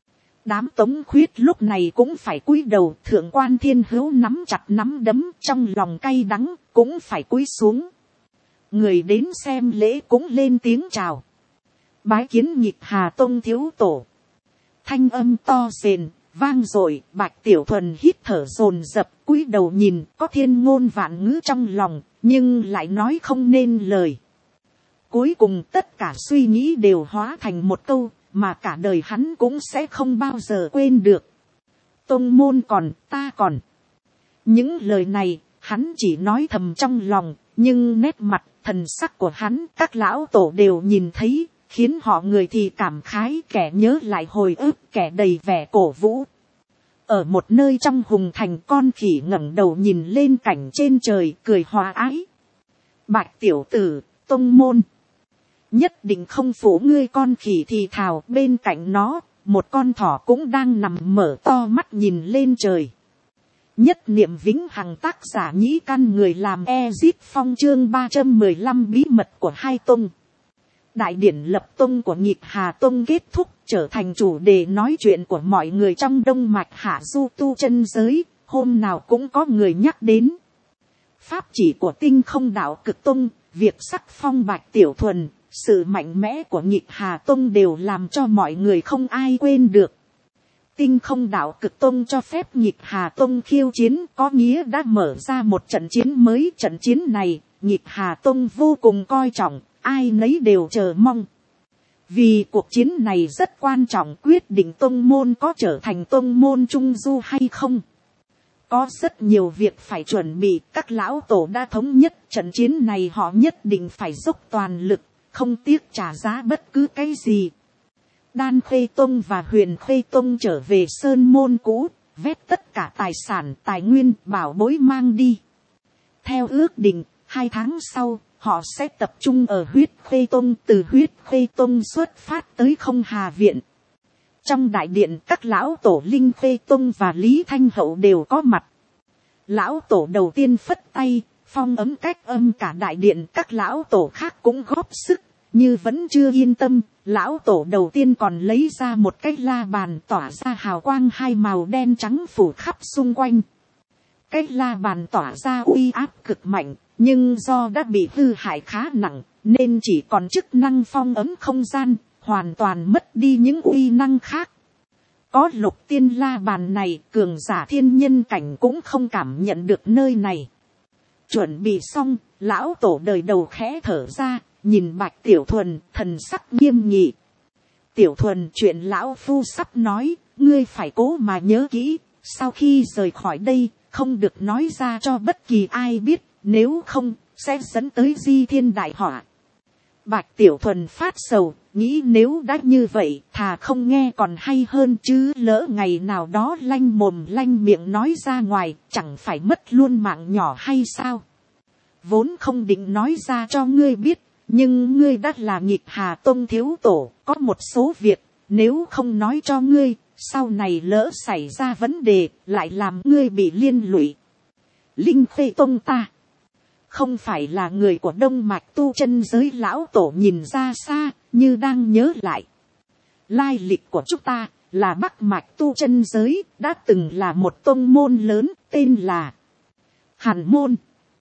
Đám Tống Khuyết lúc này cũng phải cúi đầu. Thượng quan Thiên Hữu nắm chặt nắm đấm, trong lòng cay đắng, cũng phải cúi xuống. Người đến xem lễ cũng lên tiếng chào. Bái kiến Nghịch Hà Tông thiếu tổ. Thanh âm to rền, vang dội. Bạch Tiểu Thuần hít thở dồn dập, cúi đầu nhìn, có thiên ngôn vạn ngữ trong lòng, nhưng lại nói không nên lời. Cuối cùng tất cả suy nghĩ đều hóa thành một câu, mà cả đời hắn cũng sẽ không bao giờ quên được. Tông môn còn, ta còn. Những lời này, hắn chỉ nói thầm trong lòng, nhưng nét mặt, thần sắc của hắn, các lão tổ đều nhìn thấy, khiến họ người thì cảm khái, kẻ nhớ lại hồi ức, kẻ đầy vẻ cổ vũ. Ở một nơi trong hùng thành, con khỉ ngẩng đầu nhìn lên cảnh trên trời, cười hòa ái. Bạch tiểu tử, tông môn nhất định không phủ ngươi. Con khỉ thì thào, bên cạnh nó, một con thỏ cũng đang nằm mở to mắt nhìn lên trời. Nhất niệm vĩnh hằng. Tác giả Nhĩ Căn. Người làm Ezip Phong. Chương 315 bí mật của hai tông. Đại điển lập tông của Nghịch Hà Tông kết thúc, trở thành chủ đề nói chuyện của mọi người trong Đông Mạch Hạ Du tu chân giới. Hôm nào cũng có người nhắc đến pháp chỉ của Tinh Không Đạo Cực Tông, việc sắc phong Bạch Tiểu Thuần, sự mạnh mẽ của Nghịch Hà Tông đều làm cho mọi người không ai quên được. Tinh Không Đạo Cực Tông cho phép Nghịch Hà Tông khiêu chiến, có nghĩa đã mở ra một trận chiến mới. Trận chiến này, Nghịch Hà Tông vô cùng coi trọng, ai nấy đều chờ mong. Vì cuộc chiến này rất quan trọng, quyết định tông môn có trở thành tông môn trung du hay không. Có rất nhiều việc phải chuẩn bị, các lão tổ đã thống nhất trận chiến này họ nhất định phải dốc toàn lực, không tiếc trả giá bất cứ cái gì. Đan Khê Tông và Huyền Khê Tông trở về sơn môn cũ, vét tất cả tài sản, tài nguyên, bảo bối mang đi. Theo ước định, 2 tháng sau, họ sẽ tập trung ở Huyết Khê Tông, từ Huyết Khê Tông xuất phát tới Không Hà Viện. Trong đại điện các lão tổ Linh Khê Tông và Lý Thanh Hậu đều có mặt. Lão tổ đầu tiên phất tay, phong ấm cách âm cả đại điện, các lão tổ khác cũng góp sức. Như vẫn chưa yên tâm, lão tổ đầu tiên còn lấy ra một cái la bàn tỏa ra hào quang hai màu đen trắng phủ khắp xung quanh. Cái la bàn tỏa ra uy áp cực mạnh, nhưng do đã bị hư hại khá nặng, nên chỉ còn chức năng phong ấm không gian, hoàn toàn mất đi những uy năng khác. Có lục tiên la bàn này, cường giả thiên nhân cảnh cũng không cảm nhận được nơi này. Chuẩn bị xong, lão tổ đời đầu khẽ thở ra, nhìn Bạch Tiểu Thuần, thần sắc nghiêm nghị. Tiểu Thuần, chuyện lão phu sắp nói, ngươi phải cố mà nhớ kỹ, sau khi rời khỏi đây, không được nói ra cho bất kỳ ai biết, nếu không, sẽ dẫn tới di thiên đại họa. Bạch Tiểu Thuần phát sầu, nghĩ nếu đã như vậy, thà không nghe còn hay hơn chứ, lỡ ngày nào đó lanh mồm lanh miệng nói ra ngoài, chẳng phải mất luôn mạng nhỏ hay sao? Vốn không định nói ra cho ngươi biết, nhưng ngươi đã là Nghịch Hà Tông thiếu tổ, có một số việc, nếu không nói cho ngươi, sau này lỡ xảy ra vấn đề, lại làm ngươi bị liên lụy. Linh Khê Tông ta không phải là người của Đông Mạch tu chân giới. Lão tổ nhìn ra xa, như đang nhớ lại. Lai lịch của chúng ta là Bắc Mạch tu chân giới, đã từng là một tông môn lớn, tên là Hàn Môn.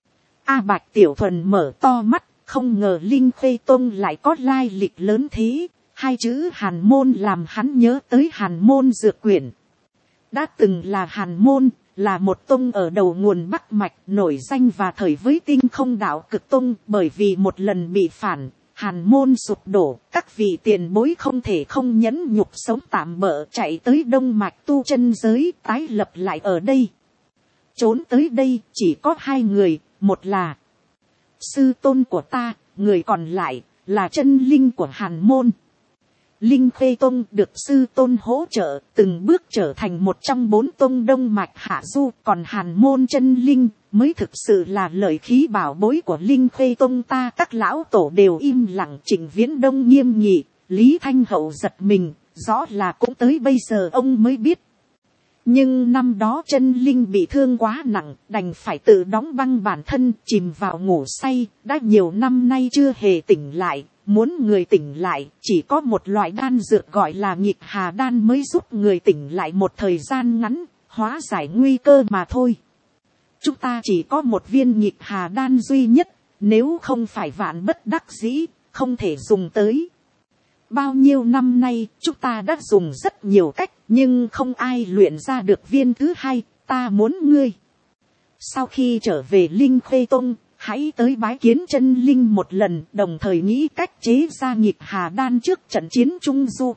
Bạch Tiểu Thuần mở to mắt, không ngờ Linh Khê Tông lại có lai lịch lớn thế. Hai chữ Hàn Môn làm hắn nhớ tới Hàn Môn Dược Quyển. Đã từng là Hàn Môn, là một tông ở đầu nguồn Bắc Mạch, nổi danh và thời với Tinh Không Đạo Cực Tông. Bởi vì một lần bị phản, Hàn Môn sụp đổ, các vị tiền bối không thể không nhẫn nhục sống tạm bợ, chạy tới Đông Mạch tu chân giới, tái lập lại ở đây. Trốn tới đây chỉ có hai người, một là sư tôn của ta, người còn lại là chân linh của Hàn Môn. Linh Khê Tông được sư tôn hỗ trợ, từng bước trở thành một trong 4 tông Đông Mạch hạ du, còn Hàn Môn chân linh mới thực sự là lợi khí bảo bối của Linh Khê Tông ta. Các lão tổ đều im lặng, Trịnh Viễn Đông nghiêm nghị, Lý Thanh Hậu giật mình, rõ là cũng tới bây giờ ông mới biết. Nhưng năm đó chân linh bị thương quá nặng, đành phải tự đóng băng bản thân, chìm vào ngủ say, đã nhiều năm nay chưa hề tỉnh lại. Muốn người tỉnh lại, chỉ có một loại đan dược gọi là Nghịch Hà Đan mới giúp người tỉnh lại một thời gian ngắn, hóa giải nguy cơ mà thôi. Chúng ta chỉ có một viên Nghịch Hà Đan duy nhất, nếu không phải vạn bất đắc dĩ, không thể dùng tới. Bao nhiêu năm nay, chúng ta đã dùng rất nhiều cách, nhưng không ai luyện ra được viên thứ hai, ta muốn ngươi. Sau khi trở về Linh Khê Tông, hãy tới bái kiến chân linh một lần, đồng thời nghĩ cách chế ra Nghịch Hà Đan trước trận chiến Trung Du.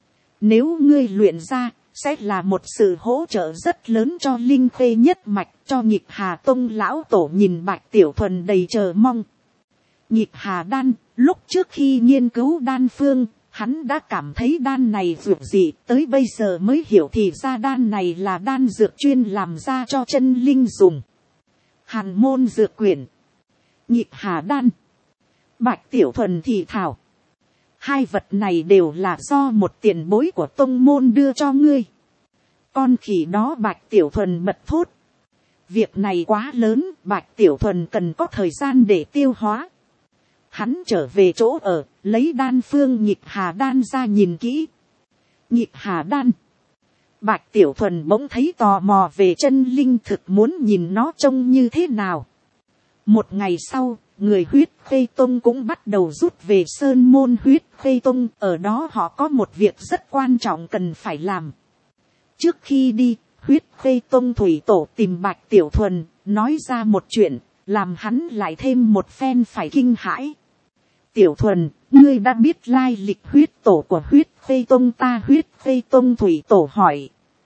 Nếu ngươi luyện ra, sẽ là một sự hỗ trợ rất lớn cho Linh Khê nhất mạch, cho Nghịch Hà Tông. Lão tổ nhìn Bạch Tiểu Thuần đầy chờ mong. Nghịch Hà Đan, lúc trước khi nghiên cứu đan phương, hắn đã cảm thấy đan này dược dị, tới bây giờ mới hiểu thì ra đan này là đan dược chuyên làm ra cho chân linh dùng. Hàn Môn Dược Quyển, Nghịch Hà Đan, Bạch Tiểu Thuần thì thào. Hai vật này đều là do một tiền bối của tông môn đưa cho ngươi. Con khỉ đó, Bạch Tiểu Thuần bật thốt. Việc này quá lớn, Bạch Tiểu Thuần cần có thời gian để tiêu hóa. Hắn trở về chỗ ở, lấy đan phương Nghịch Hà Đan ra nhìn kỹ. Nghịch Hà Đan. Bạch Tiểu Thuần bỗng thấy tò mò về chân linh, thực muốn nhìn nó trông như thế nào. Một ngày sau, người Huyết Khê Tông cũng bắt đầu rút về Sơn Môn Huyết Khê Tông. Ở đó họ có một việc rất quan trọng cần phải làm. Trước khi đi, Huyết Khê Tông thủy tổ tìm Bạch Tiểu Thuần, nói ra một chuyện, làm hắn lại thêm một phen phải kinh hãi. Tiểu Thuần, ngươi đã biết lai lịch huyết tổ của Huyết Khê Tông ta? Huyết Khê Tông thủy tổ hỏi.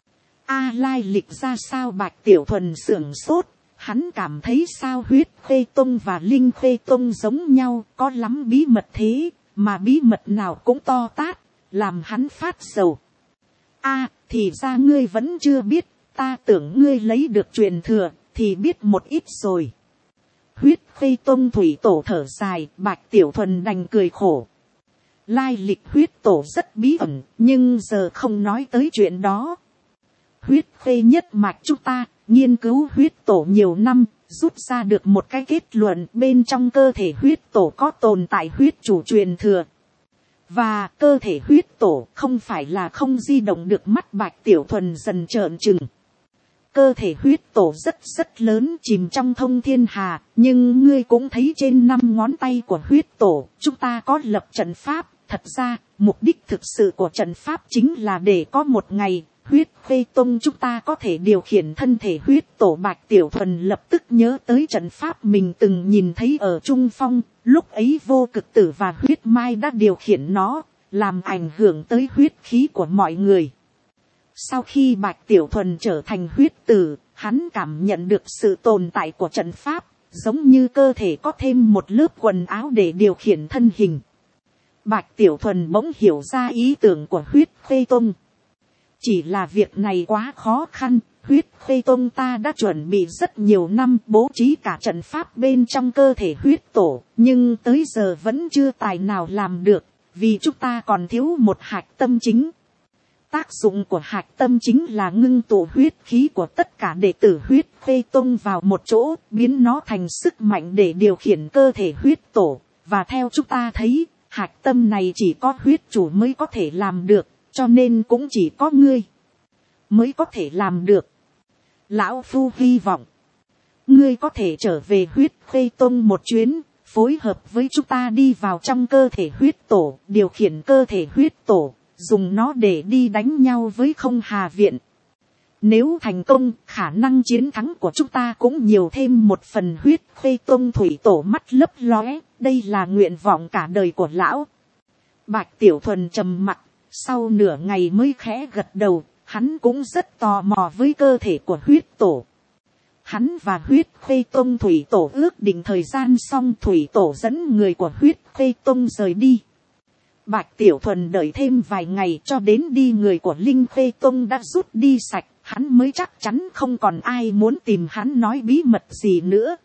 Lai lịch ra sao? Bạch Tiểu Thuần sửng sốt. Hắn cảm thấy sao Huyết Khê Tông và Linh Khê Tông giống nhau, có lắm bí mật thế, mà bí mật nào cũng to tát, làm hắn phát sầu. Thì ra ngươi vẫn chưa biết, ta tưởng ngươi lấy được truyền thừa, thì biết một ít rồi. Huyết Khê Tông thủy tổ thở dài, Bạch Tiểu Thuần đành cười khổ. Lai lịch huyết tổ rất bí ẩn, nhưng giờ không nói tới chuyện đó. Huyết khê nhất mạch chúng ta, nghiên cứu huyết tổ nhiều năm, rút ra được một cái kết luận bên trong cơ thể huyết tổ có tồn tại huyết chủ truyền thừa. Và cơ thể huyết tổ không phải là không di động được. Mắt Bạch Tiểu Thuần dần trợn trừng. Cơ thể huyết tổ rất lớn, chìm trong thông thiên hà, nhưng ngươi cũng thấy trên 5 ngón tay của huyết tổ, chúng ta có lập trận pháp. Thật ra, mục đích thực sự của trận pháp chính là để có một ngày, huyết khê tông chúng ta có thể điều khiển thân thể huyết tổ. Bạch Tiểu Thuần lập tức nhớ tới trận pháp mình từng nhìn thấy ở Trung Phong, lúc ấy Vô Cực Tử và huyết mai đã điều khiển nó, làm ảnh hưởng tới huyết khí của mọi người. Sau khi Bạch Tiểu Thuần trở thành huyết tử, hắn cảm nhận được sự tồn tại của trận pháp, giống như cơ thể có thêm một lớp quần áo để điều khiển thân hình. Bạch Tiểu Thuần bỗng hiểu ra ý tưởng của huyết khê tông. Chỉ là việc này quá khó khăn, huyết khê tông ta đã chuẩn bị rất nhiều năm, bố trí cả trận pháp bên trong cơ thể huyết tổ, nhưng tới giờ vẫn chưa tài nào làm được, vì chúng ta còn thiếu một hạch tâm chính. Tác dụng của hạch tâm chính là ngưng tụ huyết khí của tất cả đệ tử huyết khê tông vào một chỗ, biến nó thành sức mạnh để điều khiển cơ thể huyết tổ. Và theo chúng ta thấy, hạch tâm này chỉ có huyết chủ mới có thể làm được, cho nên cũng chỉ có ngươi mới có thể làm được. Lão Phu hy vọng ngươi có thể trở về huyết khê tông một chuyến, phối hợp với chúng ta đi vào trong cơ thể huyết tổ, điều khiển cơ thể huyết tổ, dùng nó để đi đánh nhau với Không Hà Viện. Nếu thành công, khả năng chiến thắng của chúng ta cũng nhiều thêm một phần. Huyết khê tông thủy tổ mắt lấp lóe, đây là nguyện vọng cả đời của lão. Bạch Tiểu Thuần trầm mặc, sau nửa ngày mới khẽ gật đầu, hắn cũng rất tò mò với cơ thể của huyết tổ. Hắn và huyết khê tông thủy tổ ước định thời gian xong, thủy tổ dẫn người của huyết khê tông rời đi. Bạch Tiểu Thuần đợi thêm vài ngày cho đến đi người của Linh Khê Tông đã rút đi sạch, hắn mới chắc chắn không còn ai muốn tìm hắn nói bí mật gì nữa.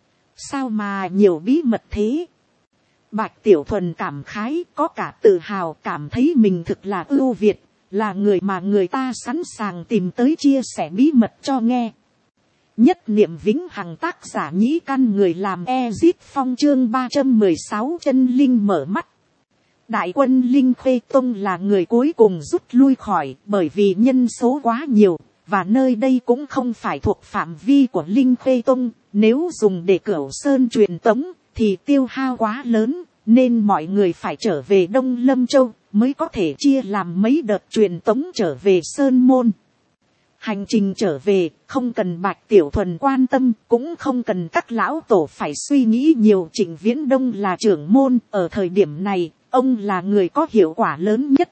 Sao mà nhiều bí mật thế? Bạch Tiểu Thuần cảm khái, có cả tự hào, cảm thấy mình thực là ưu việt, là người mà người ta sẵn sàng tìm tới chia sẻ bí mật cho nghe. Nhất niệm vĩnh hằng, tác giả Nhĩ Căn, người làm Ezit Phong, chương 316 chân linh mở mắt. Đại quân Linh Khê Tông là người cuối cùng rút lui khỏi, bởi vì nhân số quá nhiều, và nơi đây cũng không phải thuộc phạm vi của Linh Khê Tông. Nếu dùng để Cửu Sơn truyền tống, thì tiêu hao quá lớn, nên mọi người phải trở về Đông Lâm Châu, mới có thể chia làm mấy đợt truyền tống trở về Sơn Môn. Hành trình trở về, không cần Bạch Tiểu Thuần quan tâm, cũng không cần các lão tổ phải suy nghĩ nhiều. Trịnh Viễn Đông là trưởng môn, ở thời điểm này, ông là người có hiệu quả lớn nhất.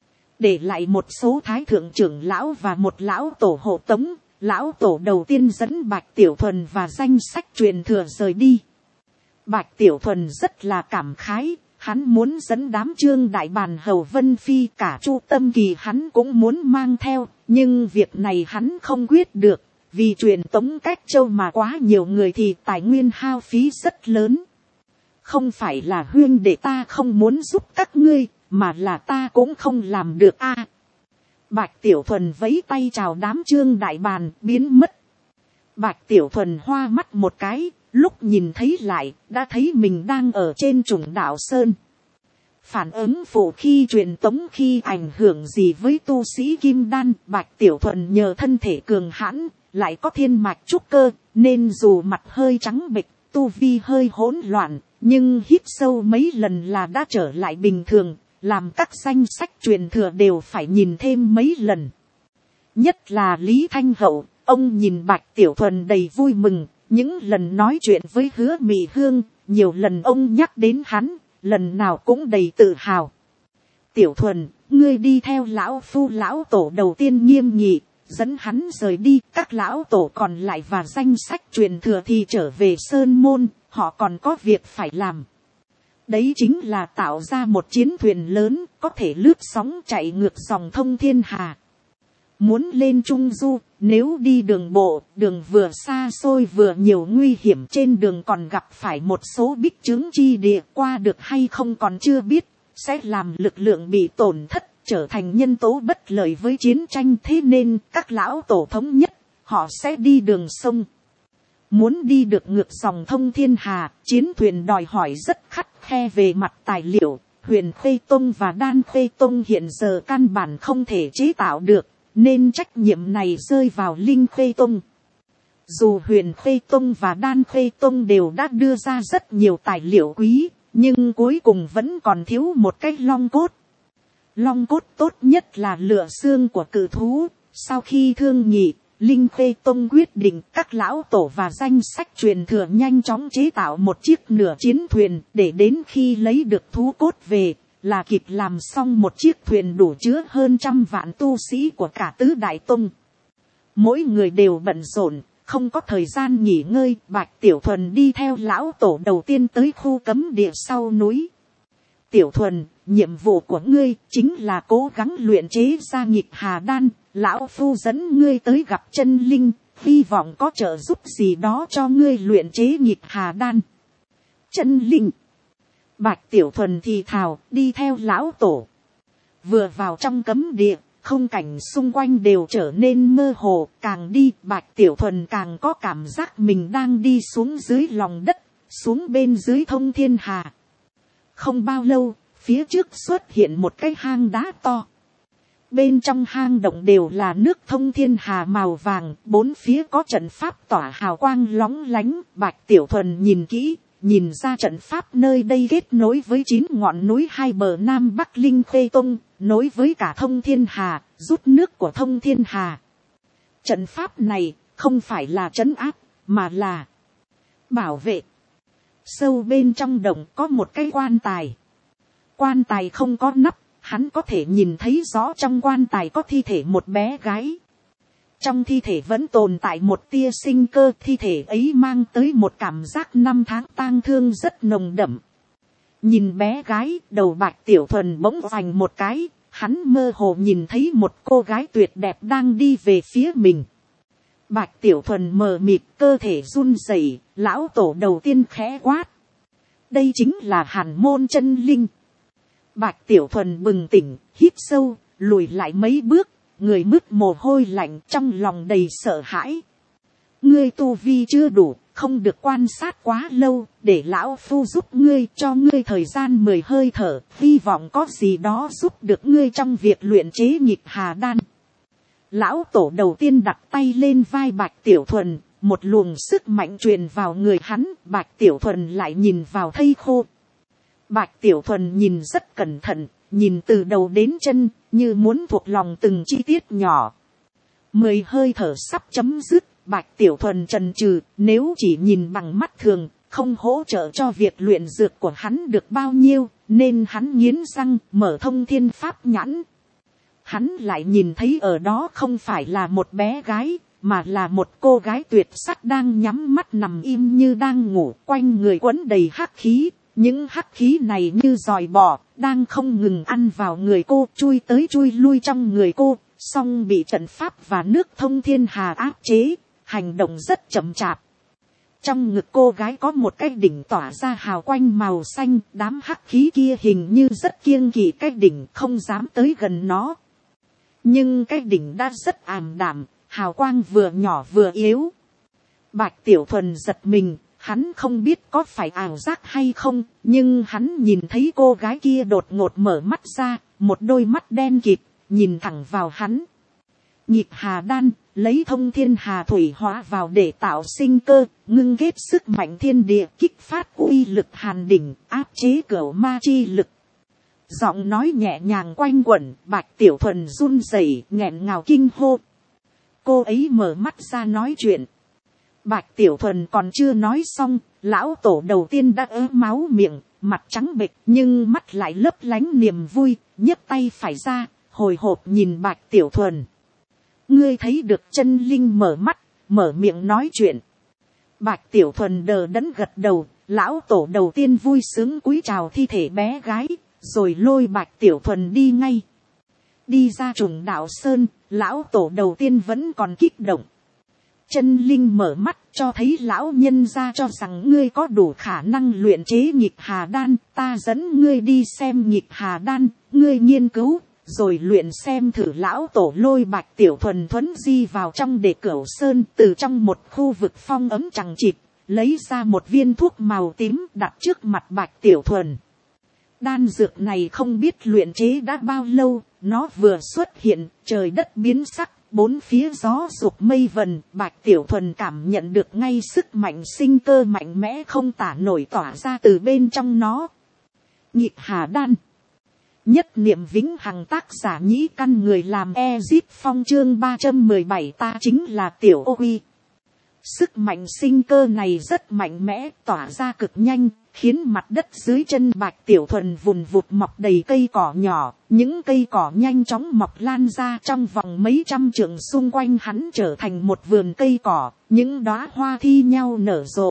Để lại một số thái thượng trưởng lão và một lão tổ hộ tống, lão tổ đầu tiên dẫn Bạch Tiểu Thuần và danh sách truyền thừa rời đi. Bạch Tiểu Thuần rất là cảm khái, hắn muốn dẫn đám Trương Đại Bàn Hầu Vân Phi, cả Chu Tâm Kỳ hắn cũng muốn mang theo, nhưng việc này hắn không quyết được, vì truyền tống cách châu mà quá nhiều người thì tài nguyên hao phí rất lớn. Không phải là huynh đệ ta không muốn giúp các ngươi, mà là ta cũng không làm được a. Bạch Tiểu Thuần vẫy tay chào đám Trương Đại Bàn, biến mất. Bạch Tiểu Thuần hoa mắt một cái, lúc nhìn thấy lại, đã thấy mình đang ở trên Trùng Đạo Sơn. Phản ứng phụ khi truyền tống khi ảnh hưởng gì với tu sĩ Kim Đan? Bạch Tiểu Thuần nhờ thân thể cường hãn, lại có thiên mạch trúc cơ, nên dù mặt hơi trắng bệch, tu vi hơi hỗn loạn, nhưng hít sâu mấy lần là đã trở lại bình thường, làm các danh sách truyền thừa đều phải nhìn thêm mấy lần. Nhất là Lý Thanh Hậu, ông nhìn Bạch Tiểu Thuần đầy vui mừng, những lần nói chuyện với Hứa Mị Hương, nhiều lần ông nhắc đến hắn, lần nào cũng đầy tự hào. Tiểu Thuần, ngươi đi theo lão phu lão tổ đầu tiên nghiêm nghị, dẫn hắn rời đi, các lão tổ còn lại và danh sách truyền thừa thì trở về Sơn Môn, họ còn có việc phải làm. Đấy chính là tạo ra một chiến thuyền lớn, có thể lướt sóng chạy ngược dòng thông thiên hà. Muốn lên Trung Du, nếu đi đường bộ, đường vừa xa xôi vừa nhiều nguy hiểm, trên đường còn gặp phải một số bích trướng chi địa, qua được hay không còn chưa biết, sẽ làm lực lượng bị tổn thất, trở thành nhân tố bất lợi với chiến tranh. Thế nên các lão tổ thống nhất, họ sẽ đi đường sông. Muốn đi được ngược dòng thông thiên hà, chiến thuyền đòi hỏi rất khắt khe về mặt tài liệu. Huyền Khê Tông và Đan Khê Tông hiện giờ căn bản không thể chế tạo được, nên trách nhiệm này rơi vào Linh Khê Tông. Dù Huyền Khê Tông và Đan Khê Tông đều đã đưa ra rất nhiều tài liệu quý, nhưng cuối cùng vẫn còn thiếu một cái long cốt. Long cốt tốt nhất là lựa xương của cự thú. Sau khi thương nghị, Linh Khê Tông quyết định các lão tổ và danh sách truyền thừa nhanh chóng chế tạo một chiếc nửa chiến thuyền, để đến khi lấy được thú cốt về, là kịp làm xong một chiếc thuyền đủ chứa hơn 100 vạn tu sĩ của cả tứ đại tông. Mỗi người đều bận rộn, không có thời gian nghỉ ngơi. Bạch Tiểu Thuần đi theo lão tổ đầu tiên tới khu cấm địa sau núi. Tiểu Thuần, nhiệm vụ của ngươi chính là cố gắng luyện chế ra nghịch hà đan. Lão phu dẫn ngươi tới gặp chân linh, hy vọng có trợ giúp gì đó cho ngươi luyện chế nghịch hà đan. Chân linh. Bạch Tiểu Thuần thì thào, đi theo lão tổ. Vừa vào trong cấm địa, không cảnh xung quanh đều trở nên mơ hồ. Càng đi, Bạch Tiểu Thuần càng có cảm giác mình đang đi xuống dưới lòng đất, xuống bên dưới thông thiên hà. Không bao lâu, phía trước xuất hiện một cái hang đá to. Bên trong hang động đều là nước thông thiên hà màu vàng, bốn phía có trận pháp tỏa hào quang lóng lánh. Bạch Tiểu Thuần nhìn kỹ, nhìn ra trận pháp nơi đây kết nối với 9 ngọn núi hai bờ Nam Bắc Linh Khê Tông, nối với cả thông thiên hà, rút nước của thông thiên hà. Trận pháp này không phải là trấn áp, mà là bảo vệ. Sâu bên trong động có một cái quan tài. Quan tài không có nắp, hắn có thể nhìn thấy rõ trong quan tài có thi thể một bé gái. Trong thi thể vẫn tồn tại một tia sinh cơ, thi thể ấy mang tới một cảm giác năm tháng tang thương rất nồng đậm. Nhìn bé gái, đầu Bạch Tiểu Thuần bỗng vành một cái, hắn mơ hồ nhìn thấy một cô gái tuyệt đẹp đang đi về phía mình. Bạch Tiểu Thuần mờ mịt, cơ thể run rẩy, lão tổ đầu tiên khẽ quát. Đây chính là Hàn Môn chân linh. Bạch Tiểu Thuần bừng tỉnh, hít sâu, lùi lại mấy bước, người mứt mồ hôi lạnh, trong lòng đầy sợ hãi. Ngươi tu vi chưa đủ, không được quan sát quá lâu, để lão phu giúp ngươi, cho ngươi thời gian 10 hơi thở, hy vọng có gì đó giúp được ngươi trong việc luyện chế nghịch hà đan. Lão tổ đầu tiên đặt tay lên vai Bạch Tiểu Thuần, một luồng sức mạnh truyền vào người hắn. Bạch Tiểu Thuần lại nhìn vào thây khô. Bạch Tiểu Thuần nhìn rất cẩn thận, nhìn từ đầu đến chân, như muốn thuộc lòng từng chi tiết nhỏ. 10 hơi thở sắp chấm dứt, Bạch Tiểu Thuần chần chừ, nếu chỉ nhìn bằng mắt thường, không hỗ trợ cho việc luyện dược của hắn được bao nhiêu, nên hắn nghiến răng, mở thông thiên pháp nhãn. Hắn lại nhìn thấy ở đó không phải là một bé gái, mà là một cô gái tuyệt sắc đang nhắm mắt nằm im như đang ngủ, quanh người quấn đầy hắc khí. Những hắc khí này như giòi bọ, đang không ngừng ăn vào người cô, chui tới chui lui trong người cô, song bị trận pháp và nước thông thiên hà áp chế, hành động rất chậm chạp. Trong ngực cô gái có một cái đỉnh tỏa ra hào quang màu xanh, đám hắc khí kia hình như rất kiêng kỵ cái đỉnh, không dám tới gần nó. Nhưng cái đỉnh đã rất ảm đạm, hào quang vừa nhỏ vừa yếu. Bạch Tiểu Thuần giật mình. Hắn không biết có phải ảo giác hay không, nhưng hắn nhìn thấy cô gái kia đột ngột mở mắt ra, một đôi mắt đen kịt, nhìn thẳng vào hắn. Nhịp hà đan, lấy thông thiên hà thủy hóa vào để tạo sinh cơ, ngưng kết sức mạnh thiên địa, kích phát uy lực hàn đỉnh, áp chế cửu ma chi lực. Giọng nói nhẹ nhàng quanh quẩn, Bạch Tiểu Thuần run rẩy, nghẹn ngào kinh hô. Cô ấy mở mắt ra nói chuyện. Bạch Tiểu Thuần còn chưa nói xong, lão tổ đầu tiên đã ớ máu miệng, mặt trắng bệch nhưng mắt lại lấp lánh niềm vui, nhấc tay phải ra, hồi hộp nhìn Bạch Tiểu Thuần. Ngươi thấy được chân linh mở mắt, mở miệng nói chuyện. Bạch Tiểu Thuần đờ đẫn gật đầu, lão tổ đầu tiên vui sướng cúi chào thi thể bé gái, rồi lôi Bạch Tiểu Thuần đi ngay. Đi ra Trùng Đạo Sơn, lão tổ đầu tiên vẫn còn kích động. chân linh mở mắt, cho thấy lão nhân ra cho rằng ngươi có đủ khả năng luyện chế nhịp hà đan, ta dẫn ngươi đi xem nhịp hà đan, ngươi nghiên cứu, rồi luyện xem thử. Lão tổ lôi Bạch Tiểu Thuần thuấn di vào trong để Cửu Sơn, từ trong một khu vực phong ấm chằng chịt, lấy ra một viên thuốc màu tím đặt trước mặt Bạch Tiểu Thuần. Đan dược này không biết luyện chế đã bao lâu, nó vừa xuất hiện, trời đất biến sắc, bốn phía gió rục mây vần, Bạch Tiểu Thuần cảm nhận được ngay sức mạnh sinh cơ mạnh mẽ không tả nổi tỏa ra từ bên trong nó. Nhịp hà đan, nhất niệm vĩnh hằng, tác giả Nhĩ Căn, người làm Ezip Phong, chương 317, ta chính là Tiểu Ô Quy. Sức mạnh sinh cơ này rất mạnh mẽ, tỏa ra cực nhanh, khiến mặt đất dưới chân Bạch Tiểu Thuần vùn vụt mọc đầy cây cỏ nhỏ, những cây cỏ nhanh chóng mọc lan ra, trong vòng mấy trăm trượng xung quanh hắn trở thành một vườn cây cỏ, những đóa hoa thi nhau nở rộ.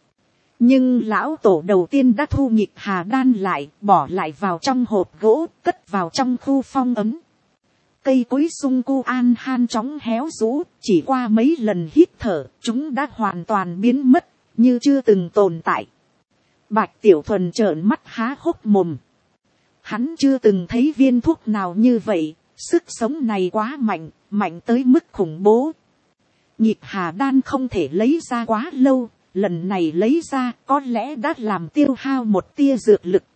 Nhưng lão tổ đầu tiên đã thu nhịp hà đan lại, bỏ lại vào trong hộp gỗ, cất vào trong khu phong ấm. Cây cối sung cu an han chóng héo rũ, chỉ qua mấy lần hít thở, chúng đã hoàn toàn biến mất, như chưa từng tồn tại. Bạch Tiểu Thuần trợn mắt há hốc mồm. Hắn chưa từng thấy viên thuốc nào như vậy, sức sống này quá mạnh, mạnh tới mức khủng bố. Nhịp hà đan không thể lấy ra quá lâu, lần này lấy ra có lẽ đã làm tiêu hao một tia dược lực.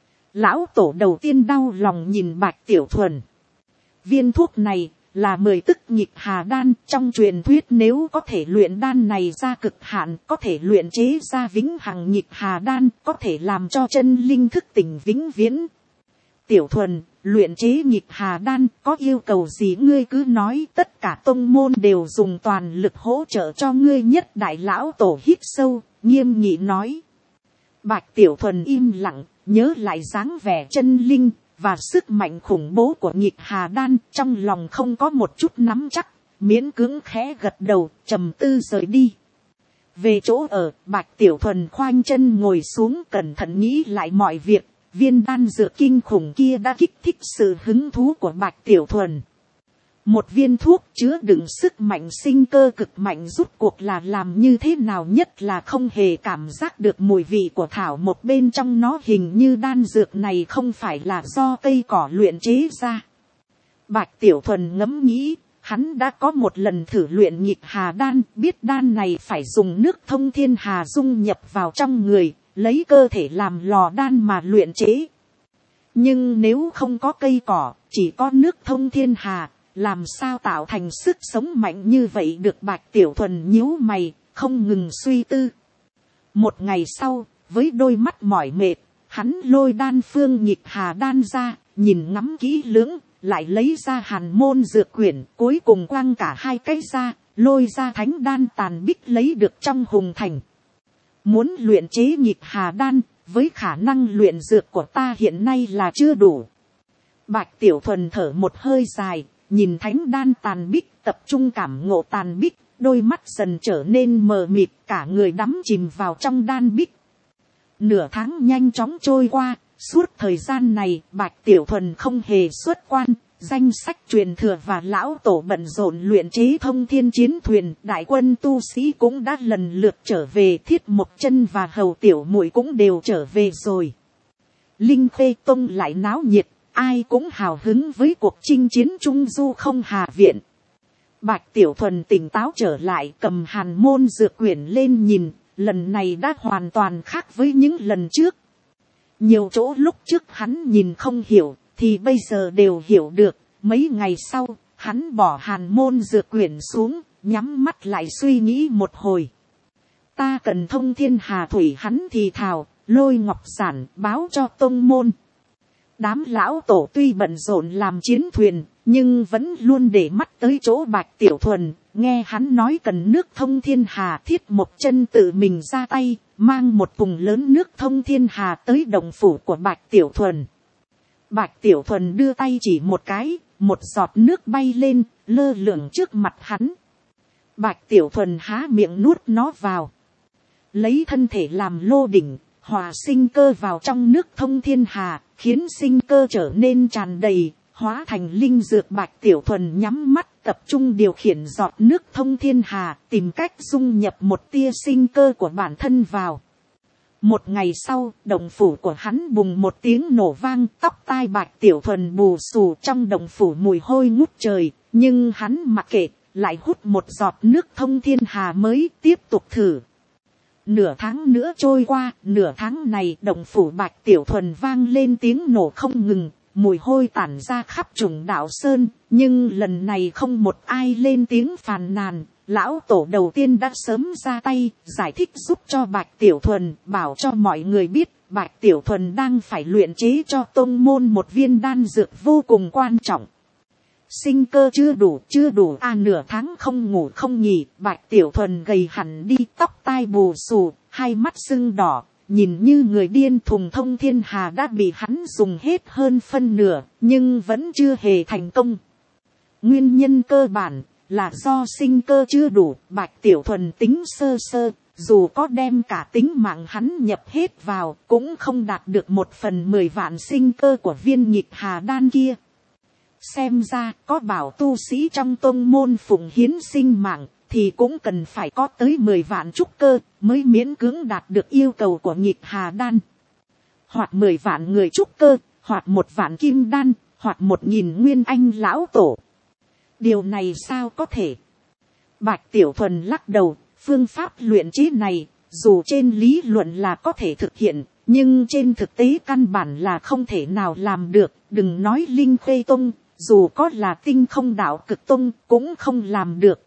Lão tổ đầu tiên đau lòng nhìn Bạch Tiểu Thuần. Viên thuốc này là 10 tức nhịp hà đan, trong truyền thuyết nếu có thể luyện đan này ra cực hạn, có thể luyện chế ra vĩnh hằng nhịp hà đan, có thể làm cho chân linh thức tỉnh vĩnh viễn. Tiểu Thuần, luyện chế nhịp hà đan có yêu cầu gì ngươi cứ nói, tất cả tông môn đều dùng toàn lực hỗ trợ cho ngươi nhất. Đại lão tổ hít sâu, nghiêm nghị nói. Bạch Tiểu Thuần im lặng, nhớ lại dáng vẻ chân linh và sức mạnh khủng bố của nhịp hà đan, trong lòng không có một chút nắm chắc, miễn cưỡng khẽ gật đầu, trầm tư rời đi. Về chỗ ở, Bạch Tiểu Thuần khoanh chân ngồi xuống, cẩn thận nghĩ lại mọi việc. Viên đan dược kinh khủng kia đã kích thích sự hứng thú của Bạch Tiểu Thuần. Một viên thuốc chứa đựng sức mạnh sinh cơ cực mạnh, rút cuộc là làm như thế nào, nhất là không hề cảm giác được mùi vị của thảo một bên trong nó, hình như đan dược này không phải là do cây cỏ luyện chế ra. Bạch Tiểu Thuần ngẫm nghĩ, hắn đã có một lần thử luyện nhịp hà đan, biết đan này phải dùng nước thông thiên hà dung nhập vào trong người, lấy cơ thể làm lò đan mà luyện chế. Nhưng nếu không có cây cỏ, chỉ có nước thông thiên hà, làm sao tạo thành sức sống mạnh như vậy được? Bạch Tiểu Thuần nhíu mày, không ngừng suy tư. Một ngày sau, với đôi mắt mỏi mệt, hắn lôi đan phương nhịp hà đan ra, nhìn ngắm kỹ lưỡng, lại lấy ra hàn môn dược quyển, cuối cùng quăng cả hai cái ra, lôi ra thánh đan tàn bích lấy được trong hùng thành. Muốn luyện chế nhịp hà đan, với khả năng luyện dược của ta hiện nay là chưa đủ. Bạch Tiểu Thuần thở một hơi dài, nhìn thánh đan tàn bích, tập trung cảm ngộ tàn bích, đôi mắt dần trở nên mờ mịt, cả người đắm chìm vào trong đan bích. Nửa tháng nhanh chóng trôi qua, suốt thời gian này Bạch Tiểu Thuần không hề xuất quan, danh sách truyền thừa và lão tổ bận rộn luyện chế thông thiên chiến thuyền, đại quân tu sĩ cũng đã lần lượt trở về, Thiết Mộc Chân và Hầu Tiểu Muội cũng đều trở về rồi. Linh Khê Tông lại náo nhiệt, ai cũng hào hứng với cuộc chinh chiến Trung Du Không Hà Viện. Bạch Tiểu Thuần tỉnh táo trở lại, cầm hàn môn dược quyển lên nhìn, lần này đã hoàn toàn khác với những lần trước. Nhiều chỗ lúc trước hắn nhìn không hiểu, thì bây giờ đều hiểu được. Mấy ngày sau, hắn bỏ hàn môn dược quyển xuống, nhắm mắt lại suy nghĩ một hồi. Ta cần thông thiên hà thủy, hắn thì thào, lôi ngọc giản báo cho tông môn. Đám lão tổ tuy bận rộn làm chiến thuyền, nhưng vẫn luôn để mắt tới chỗ Bạch Tiểu Thuần. Nghe hắn nói cần nước thông thiên hà, Thiết Mộc Chân tự mình ra tay, mang một thùng lớn nước thông thiên hà tới đồng phủ của Bạch Tiểu Thuần. Bạch Tiểu Thuần đưa tay chỉ một cái, một giọt nước bay lên, lơ lửng trước mặt hắn. Bạch Tiểu Thuần há miệng nuốt nó vào. Lấy thân thể làm lô đỉnh, hòa sinh cơ vào trong nước thông thiên hà, khiến sinh cơ trở nên tràn đầy, hóa thành linh dược. Bạch Tiểu Thuần nhắm mắt, tập trung điều khiển giọt nước thông thiên hà, tìm cách dung nhập một tia sinh cơ của bản thân vào. Một ngày sau, động phủ của hắn bùng một tiếng nổ vang, tóc tai Bạch Tiểu Thuần bù xù, trong động phủ mùi hôi ngút trời, nhưng hắn mặc kệ, lại hút một giọt nước thông thiên hà mới tiếp tục thử. Nửa tháng nữa trôi qua, nửa tháng này động phủ Bạch Tiểu Thuần vang lên tiếng nổ không ngừng, mùi hôi tản ra khắp trùng đạo sơn, nhưng lần này không một ai lên tiếng phàn nàn. Lão tổ đầu tiên đã sớm ra tay, giải thích giúp cho Bạch Tiểu Thuần, bảo cho mọi người biết, Bạch Tiểu Thuần đang phải luyện chế cho tôn môn một viên đan dược vô cùng quan trọng. Sinh cơ chưa đủ nửa tháng không ngủ không nghỉ, Bạch Tiểu Thuần gầy hẳn đi, tóc tai bù xù, hai mắt sưng đỏ, nhìn như người điên. Thùng thông thiên hà đã bị hắn dùng hết hơn phân nửa, nhưng vẫn chưa hề thành công. Nguyên nhân cơ bản là do sinh cơ chưa đủ. Bạch Tiểu Thuần tính sơ sơ, dù có đem cả tính mạng hắn nhập hết vào, cũng không đạt được 1/10 vạn sinh cơ của viên nhịp hà đan kia. Xem ra, có bảo tu sĩ trong tôn môn phụng hiến sinh mạng, thì cũng cần phải có tới 10 vạn trúc cơ, mới miễn cưỡng đạt được yêu cầu của nhịp hà đan. Hoặc 10 vạn người trúc cơ, hoặc 1 vạn kim đan, hoặc 1000 nguyên anh lão tổ. Điều này sao có thể? Bạch Tiểu Thuần lắc đầu, phương pháp luyện chế này, dù trên lý luận là có thể thực hiện, nhưng trên thực tế căn bản là không thể nào làm được. Đừng nói Linh Khê Tông, dù có là Tinh Không Đạo Cực Tông cũng không làm được.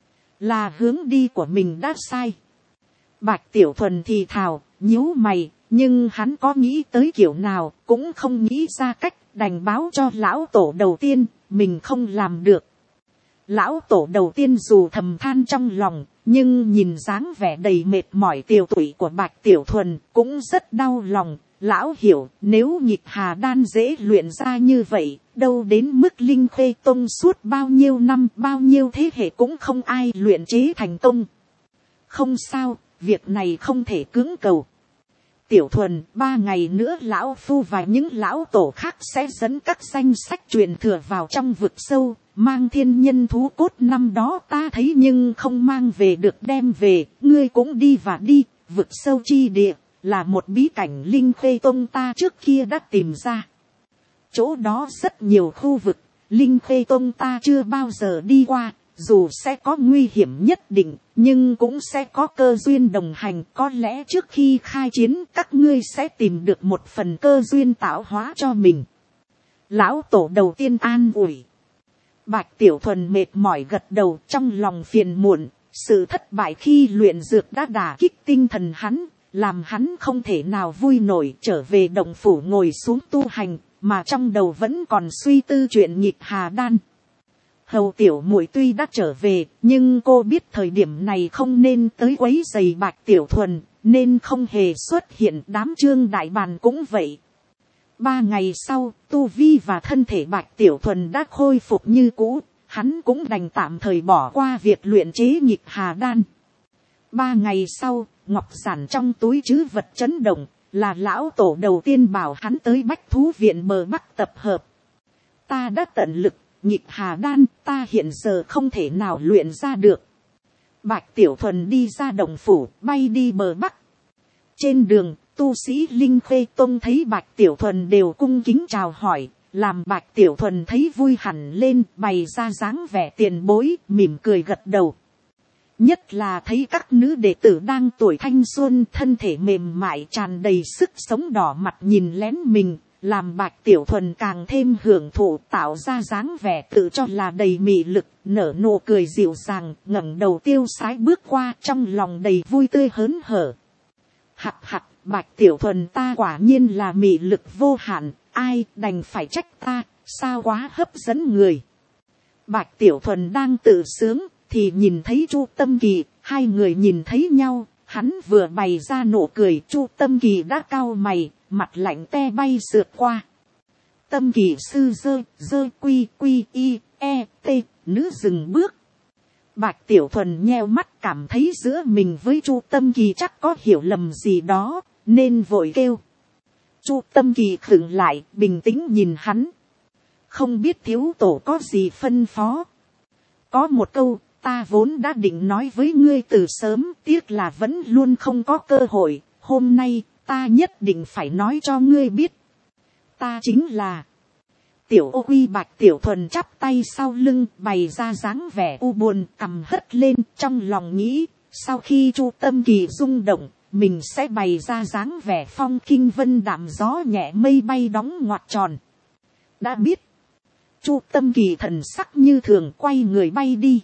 Là hướng đi của mình đã sai. Bạch Tiểu Thuần thì thào, nhíu mày, nhưng hắn có nghĩ tới kiểu nào cũng không nghĩ ra cách, đành báo cho lão tổ đầu tiên, mình không làm được. Lão tổ đầu tiên dù thầm than trong lòng, nhưng nhìn dáng vẻ đầy mệt mỏi tiều tụy của Bạch Tiểu Thuần cũng rất đau lòng. Lão hiểu, nếu nhịp hà đan dễ luyện ra như vậy, đâu đến mức Linh Khê Tông suốt bao nhiêu năm, bao nhiêu thế hệ cũng không ai luyện chế thành công. Không sao, việc này không thể cưỡng cầu. Tiểu Thuần, 3 ngày nữa lão phu và những lão tổ khác sẽ dẫn các danh sách truyền thừa vào trong vực sâu, mang thiên nhân thú cốt năm đó ta thấy nhưng không mang về được đem về, ngươi cũng đi và đi. Vực sâu chi địa là một bí cảnh Linh Khê Tông ta trước kia đã tìm ra. Chỗ đó rất nhiều khu vực, Linh Khê Tông ta chưa bao giờ đi qua, dù sẽ có nguy hiểm nhất định, nhưng cũng sẽ có cơ duyên đồng hành. Có lẽ trước khi khai chiến các ngươi sẽ tìm được một phần cơ duyên tạo hóa cho mình. Lão tổ đầu tiên an ủi. Bạch Tiểu Thuần mệt mỏi gật đầu, trong lòng phiền muộn. Sự thất bại khi luyện dược đã đả kích tinh thần hắn, làm hắn không thể nào vui nổi. Trở về động phủ ngồi xuống tu hành, mà trong đầu vẫn còn suy tư chuyện nhịp hà đan. Hầu tiểu muội tuy đã trở về, nhưng cô biết thời điểm này không nên tới quấy rầy Bạch Tiểu Thuần, nên không hề xuất hiện. Đám Trương Đại Bàn cũng vậy. 3 ngày sau, tu vi và thân thể Bạch Tiểu Thuần đã khôi phục như cũ, hắn cũng đành tạm thời bỏ qua việc luyện chế nhịp hà đan. 3 ngày sau, ngọc giản trong túi trữ vật chấn động, là lão tổ đầu tiên bảo hắn tới Bách Thú Viện bờ Bắc tập hợp. Ta đã tận lực, nhịp hà đan ta hiện giờ không thể nào luyện ra được. Bạch Tiểu Thuần đi ra động phủ, bay đi bờ Bắc. Trên đường, tu sĩ Linh Khê Tông thấy Bạch Tiểu Thuần đều cung kính chào hỏi, làm Bạch Tiểu Thuần thấy vui hẳn lên, bày ra dáng vẻ tiền bối, mỉm cười gật đầu. Nhất là thấy các nữ đệ tử đang tuổi thanh xuân, thân thể mềm mại tràn đầy sức sống, đỏ mặt nhìn lén mình, làm Bạch Tiểu Thuần càng thêm hưởng thụ, tạo ra dáng vẻ tự cho là đầy mị lực, nở nụ cười dịu dàng, ngẩng đầu tiêu sái bước qua, trong lòng đầy vui tươi hớn hở. Hặc hặc, Bạch Tiểu Thuần ta quả nhiên là mị lực vô hạn, ai đành phải trách ta, sao quá hấp dẫn người. Bạch Tiểu Thuần đang tự sướng, thì nhìn thấy Chu Tâm Kỳ, hai người nhìn thấy nhau, hắn vừa bày ra nụ cười, Chu Tâm Kỳ đã cau mày, mặt lạnh te bay sượt qua. Tâm Kỳ sư dơ quy y e t, nữ dừng bước. Bạch Tiểu Thuần nheo mắt, cảm thấy giữa mình với Chu Tâm Kỳ chắc có hiểu lầm gì đó, nên vội kêu. Chu Tâm Kỳ khựng lại, bình tĩnh nhìn hắn. Không biết thiếu tổ có gì phân phó. Có một câu, ta vốn đã định nói với ngươi từ sớm, tiếc là vẫn luôn không có cơ hội. Hôm nay, ta nhất định phải nói cho ngươi biết. Ta chính là Tiểu Ô Quy. Bạch Tiểu Thuần chắp tay sau lưng, bày ra dáng vẻ u buồn, cằm hất lên, trong lòng nghĩ, sau khi Chu Tâm Kỳ rung động, mình sẽ bày ra dáng vẻ phong khinh vân đạm, gió nhẹ mây bay đóng ngoặt tròn. Đã biết, Chu Tâm Kỳ thần sắc như thường, quay người bay đi.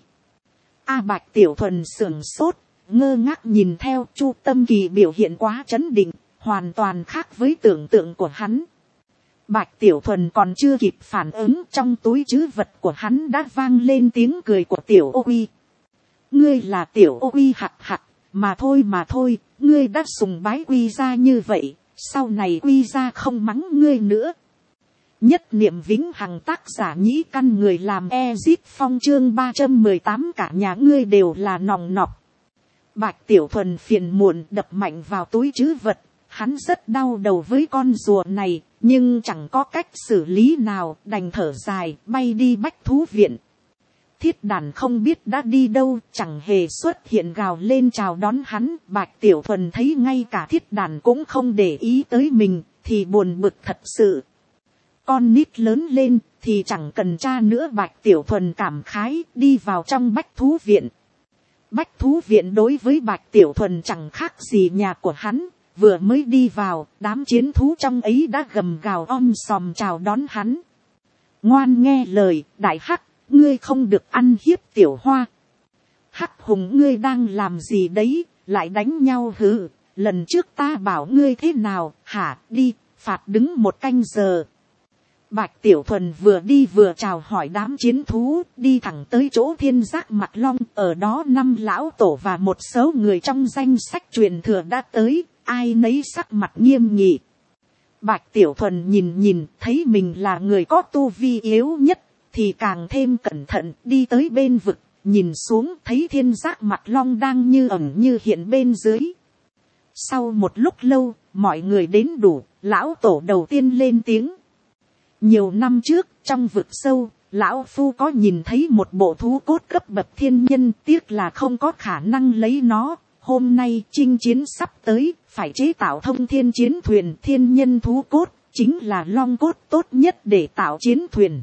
Bạch Tiểu Thuần sưởng sốt, ngơ ngác nhìn theo. Chu Tâm Kỳ biểu hiện quá trấn định, hoàn toàn khác với tưởng tượng của hắn. Bạch Tiểu Thuần còn chưa kịp phản ứng, trong túi trữ vật của hắn đã vang lên tiếng cười của Tiểu Ô Quy. Ngươi là Tiểu Ô Quy hạc hạc, mà thôi, ngươi đã sùng bái Quy gia như vậy, sau này Quy gia không mắng ngươi nữa. Nhất niệm vĩnh hằng. Tác giả Nhĩ Căn. Người làm Ezip Phong. Chương 318. Cả nhà ngươi đều là nòng nọc. Bạch Tiểu Thuần phiền muộn đập mạnh vào túi trữ vật. Hắn rất đau đầu với con rùa này, nhưng chẳng có cách xử lý nào, đành thở dài, bay đi Bách Thú Viện. Thiết Đàn không biết đã đi đâu, chẳng hề xuất hiện gào lên chào đón hắn. Bạch Tiểu Thuần thấy ngay cả Thiết Đàn cũng không để ý tới mình, thì buồn bực thật sự. Con nít lớn lên, thì chẳng cần cha nữa. Bạch Tiểu Thuần cảm khái, đi vào trong Bách Thú Viện. Bách Thú Viện đối với Bạch Tiểu Thuần chẳng khác gì nhà của hắn. Vừa mới đi vào, đám chiến thú trong ấy đã gầm gào sòm chào đón hắn. Ngoan nghe lời, đại hắc, ngươi không được ăn hiếp tiểu hoa. Hắc hùng, ngươi đang làm gì đấy, lại đánh nhau hừ. Lần trước ta bảo ngươi thế nào, hả, đi, phạt đứng 1 canh giờ. Bạch Tiểu Thuần vừa đi vừa chào hỏi đám chiến thú, đi thẳng tới chỗ Thiên Giác Mặt Long. Ở đó 5 lão tổ và một số người trong danh sách truyền thừa đã tới, ai nấy sắc mặt nghiêm nghị. Bạch Tiểu Thuần nhìn thấy mình là người có tu vi yếu nhất, thì càng thêm cẩn thận, đi tới bên vực, nhìn xuống thấy Thiên Giác Mặt Long đang như ẩn như hiện bên dưới. Sau một lúc lâu, mọi người đến đủ, lão tổ đầu tiên lên tiếng. Nhiều năm trước, trong vực sâu, lão phu có nhìn thấy một bộ thú cốt cấp bậc thiên nhân, tiếc là không có khả năng lấy nó. Hôm nay chinh chiến sắp tới, phải chế tạo thông thiên chiến thuyền. Thiên nhân thú cốt chính là long cốt tốt nhất để tạo chiến thuyền.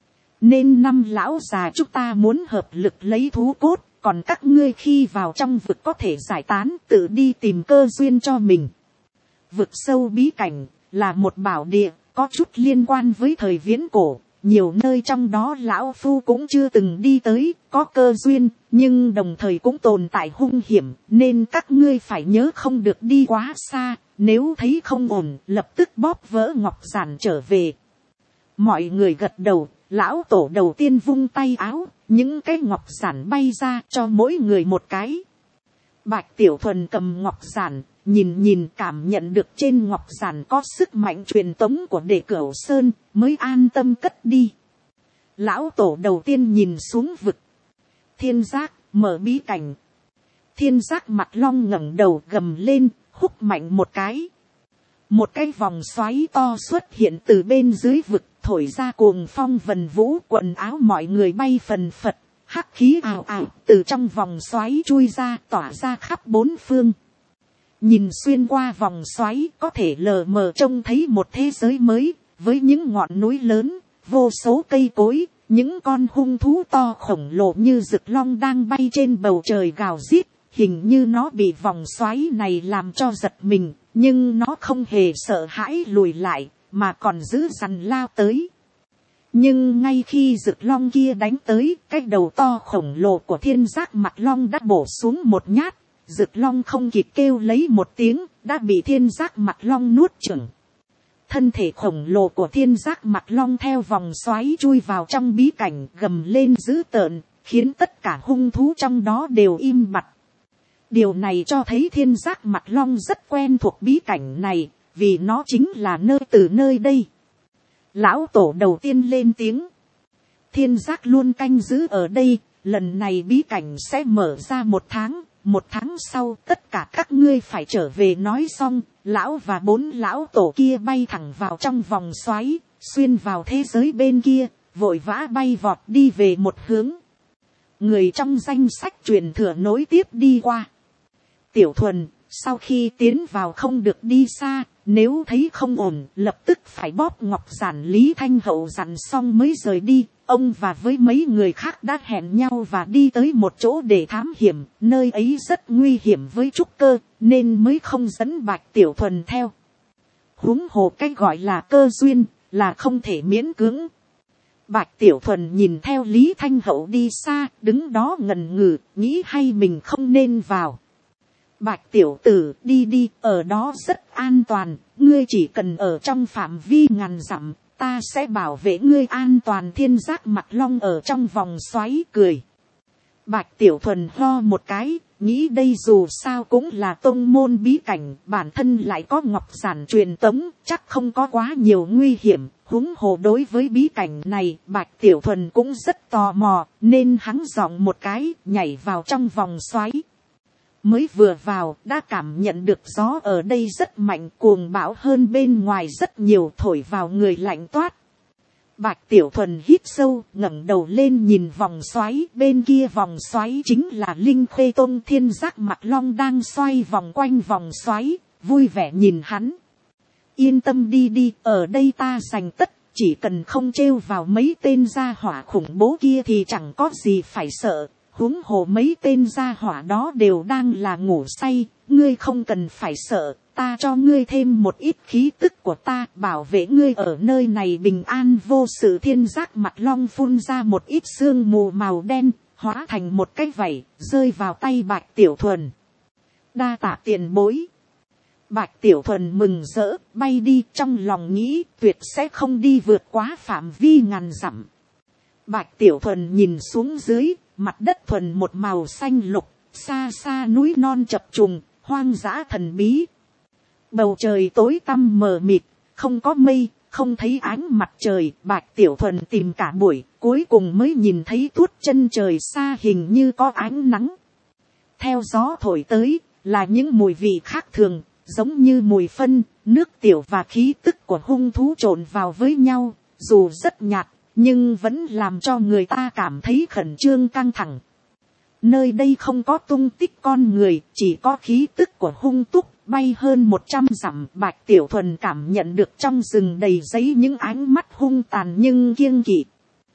Nên 5 lão già chúng ta muốn hợp lực lấy thú cốt, còn các ngươi khi vào trong vực có thể giải tán, tự đi tìm cơ duyên cho mình. Vực sâu bí cảnh là một bảo địa, có chút liên quan với thời viễn cổ. Nhiều nơi trong đó lão phu cũng chưa từng đi tới, có cơ duyên, nhưng đồng thời cũng tồn tại hung hiểm, nên các ngươi phải nhớ không được đi quá xa, nếu thấy không ổn, lập tức bóp vỡ ngọc giản trở về. Mọi người gật đầu, lão tổ đầu tiên vung tay áo, những cái ngọc giản bay ra cho mỗi người một cái. Bạch Tiểu Thuần cầm ngọc giản, nhìn cảm nhận được trên ngọc giản có sức mạnh truyền tống của Đệ Cửu Sơn, mới an tâm cất đi. Lão tổ đầu tiên nhìn xuống vực. Thiên Giác, mở bí cảnh. Thiên Giác Mặt Long ngẩng đầu gầm lên, húc mạnh một cái. Một cái vòng xoáy to xuất hiện từ bên dưới vực, thổi ra cuồng phong vần vũ, quần áo mọi người bay phần phật. Hắc khí ào ào từ trong vòng xoáy chui ra, tỏa ra khắp 4 phương. Nhìn xuyên qua vòng xoáy, có thể lờ mờ trông thấy một thế giới mới, với những ngọn núi lớn, vô số cây cối, những con hung thú to khổng lồ như rực long đang bay trên bầu trời gào rít. Hình như nó bị vòng xoáy này làm cho giật mình, nhưng nó không hề sợ hãi lùi lại, mà còn giữ dằn lao tới. Nhưng ngay khi rực long kia đánh tới, cái đầu to khổng lồ của Thiên Giác Mặt Long đã bổ xuống một nhát. Rực long không kịp kêu lấy một tiếng, đã bị Thiên Giác Mặt Long nuốt chửng. Thân thể khổng lồ của Thiên Giác Mặt Long theo vòng xoáy chui vào trong bí cảnh, gầm lên dữ tợn, khiến tất cả hung thú trong đó đều im bặt. Điều này cho thấy Thiên Giác Mặt Long rất quen thuộc bí cảnh này, vì nó chính là nơi từ nơi đây. Lão tổ đầu tiên lên tiếng. Thiên Giác luôn canh giữ ở đây, lần này bí cảnh sẽ mở ra 1 tháng. 1 tháng sau tất cả các ngươi phải trở về. Nói xong, lão và 4 lão tổ kia bay thẳng vào trong vòng xoáy, xuyên vào thế giới bên kia, vội vã bay vọt đi về một hướng. người trong danh sách truyền thừa nối tiếp đi qua. Tiểu Thuần, sau khi tiến vào không được đi xa, nếu thấy không ổn, lập tức phải bóp ngọc giản. Lý Thanh Hậu dặn xong mới rời đi. Ông và với mấy người khác đã hẹn nhau và đi tới một chỗ để thám hiểm. Nơi ấy rất nguy hiểm với trúc cơ, nên mới không dẫn Bạch Tiểu Thuần theo. Huống hồ cái gọi là cơ duyên, là không thể miễn cưỡng. Bạch Tiểu Thuần nhìn theo Lý Thanh Hậu đi xa, đứng đó ngần ngừ, nghĩ hay mình không nên vào. Bạch tiểu tử, đi đi, ở đó rất an toàn, ngươi chỉ cần ở trong phạm vi ngàn dặm, ta sẽ bảo vệ ngươi an toàn. Thiên Giác Mặt Long ở trong vòng xoáy cười. Bạch Tiểu Thuần ho một cái, nghĩ đây dù sao cũng là tông môn bí cảnh, bản thân lại có ngọc giản truyền tống, chắc không có quá nhiều nguy hiểm. Huống hồ đối với bí cảnh này, Bạch Tiểu Thuần cũng rất tò mò, nên hắn giọng một cái, nhảy vào trong vòng xoáy. Mới vừa vào, đã cảm nhận được gió ở đây rất mạnh, cuồng bão hơn bên ngoài rất nhiều, thổi vào người lạnh toát. Bạch Tiểu Thuần hít sâu, ngẩng đầu lên nhìn vòng xoáy, bên kia vòng xoáy chính là Linh Khê Tông. Thiên Giác Mặt Long đang xoay vòng quanh vòng xoáy, vui vẻ nhìn hắn. Yên tâm đi đi, ở đây ta giành tất, chỉ cần không trêu vào mấy tên gia hỏa khủng bố kia thì chẳng có gì phải sợ. Huống hồ mấy tên gia hỏa đó đều đang là ngủ say, ngươi không cần phải sợ, ta cho ngươi thêm một ít khí tức của ta, bảo vệ ngươi ở nơi này bình an vô sự. Thiên Giác Mặt Long phun ra một ít sương mù màu đen, hóa thành một cái vảy, rơi vào tay Bạch Tiểu Thuần. Đa tạ tiền bối. Bạch Tiểu Thuần mừng rỡ, bay đi, trong lòng nghĩ tuyệt sẽ không đi vượt quá phạm vi ngàn dặm. Bạch Tiểu Thuần nhìn xuống dưới, mặt đất thuần một màu xanh lục, xa xa núi non chập trùng, hoang dã thần bí. Bầu trời tối tăm mờ mịt, không có mây, không thấy ánh mặt trời. Bạch Tiểu Thuần tìm cả buổi, cuối cùng mới nhìn thấy tuốt chân trời xa hình như có ánh nắng. Theo gió thổi tới, là những mùi vị khác thường, giống như mùi phân, nước tiểu và khí tức của hung thú trộn vào với nhau, dù rất nhạt, nhưng vẫn làm cho người ta cảm thấy khẩn trương căng thẳng. Nơi đây không có tung tích con người, chỉ có khí tức của hung túc, bay hơn 100 dặm. Bạch Tiểu Thuần cảm nhận được trong rừng đầy giấy những ánh mắt hung tàn nhưng kiêng kỵ.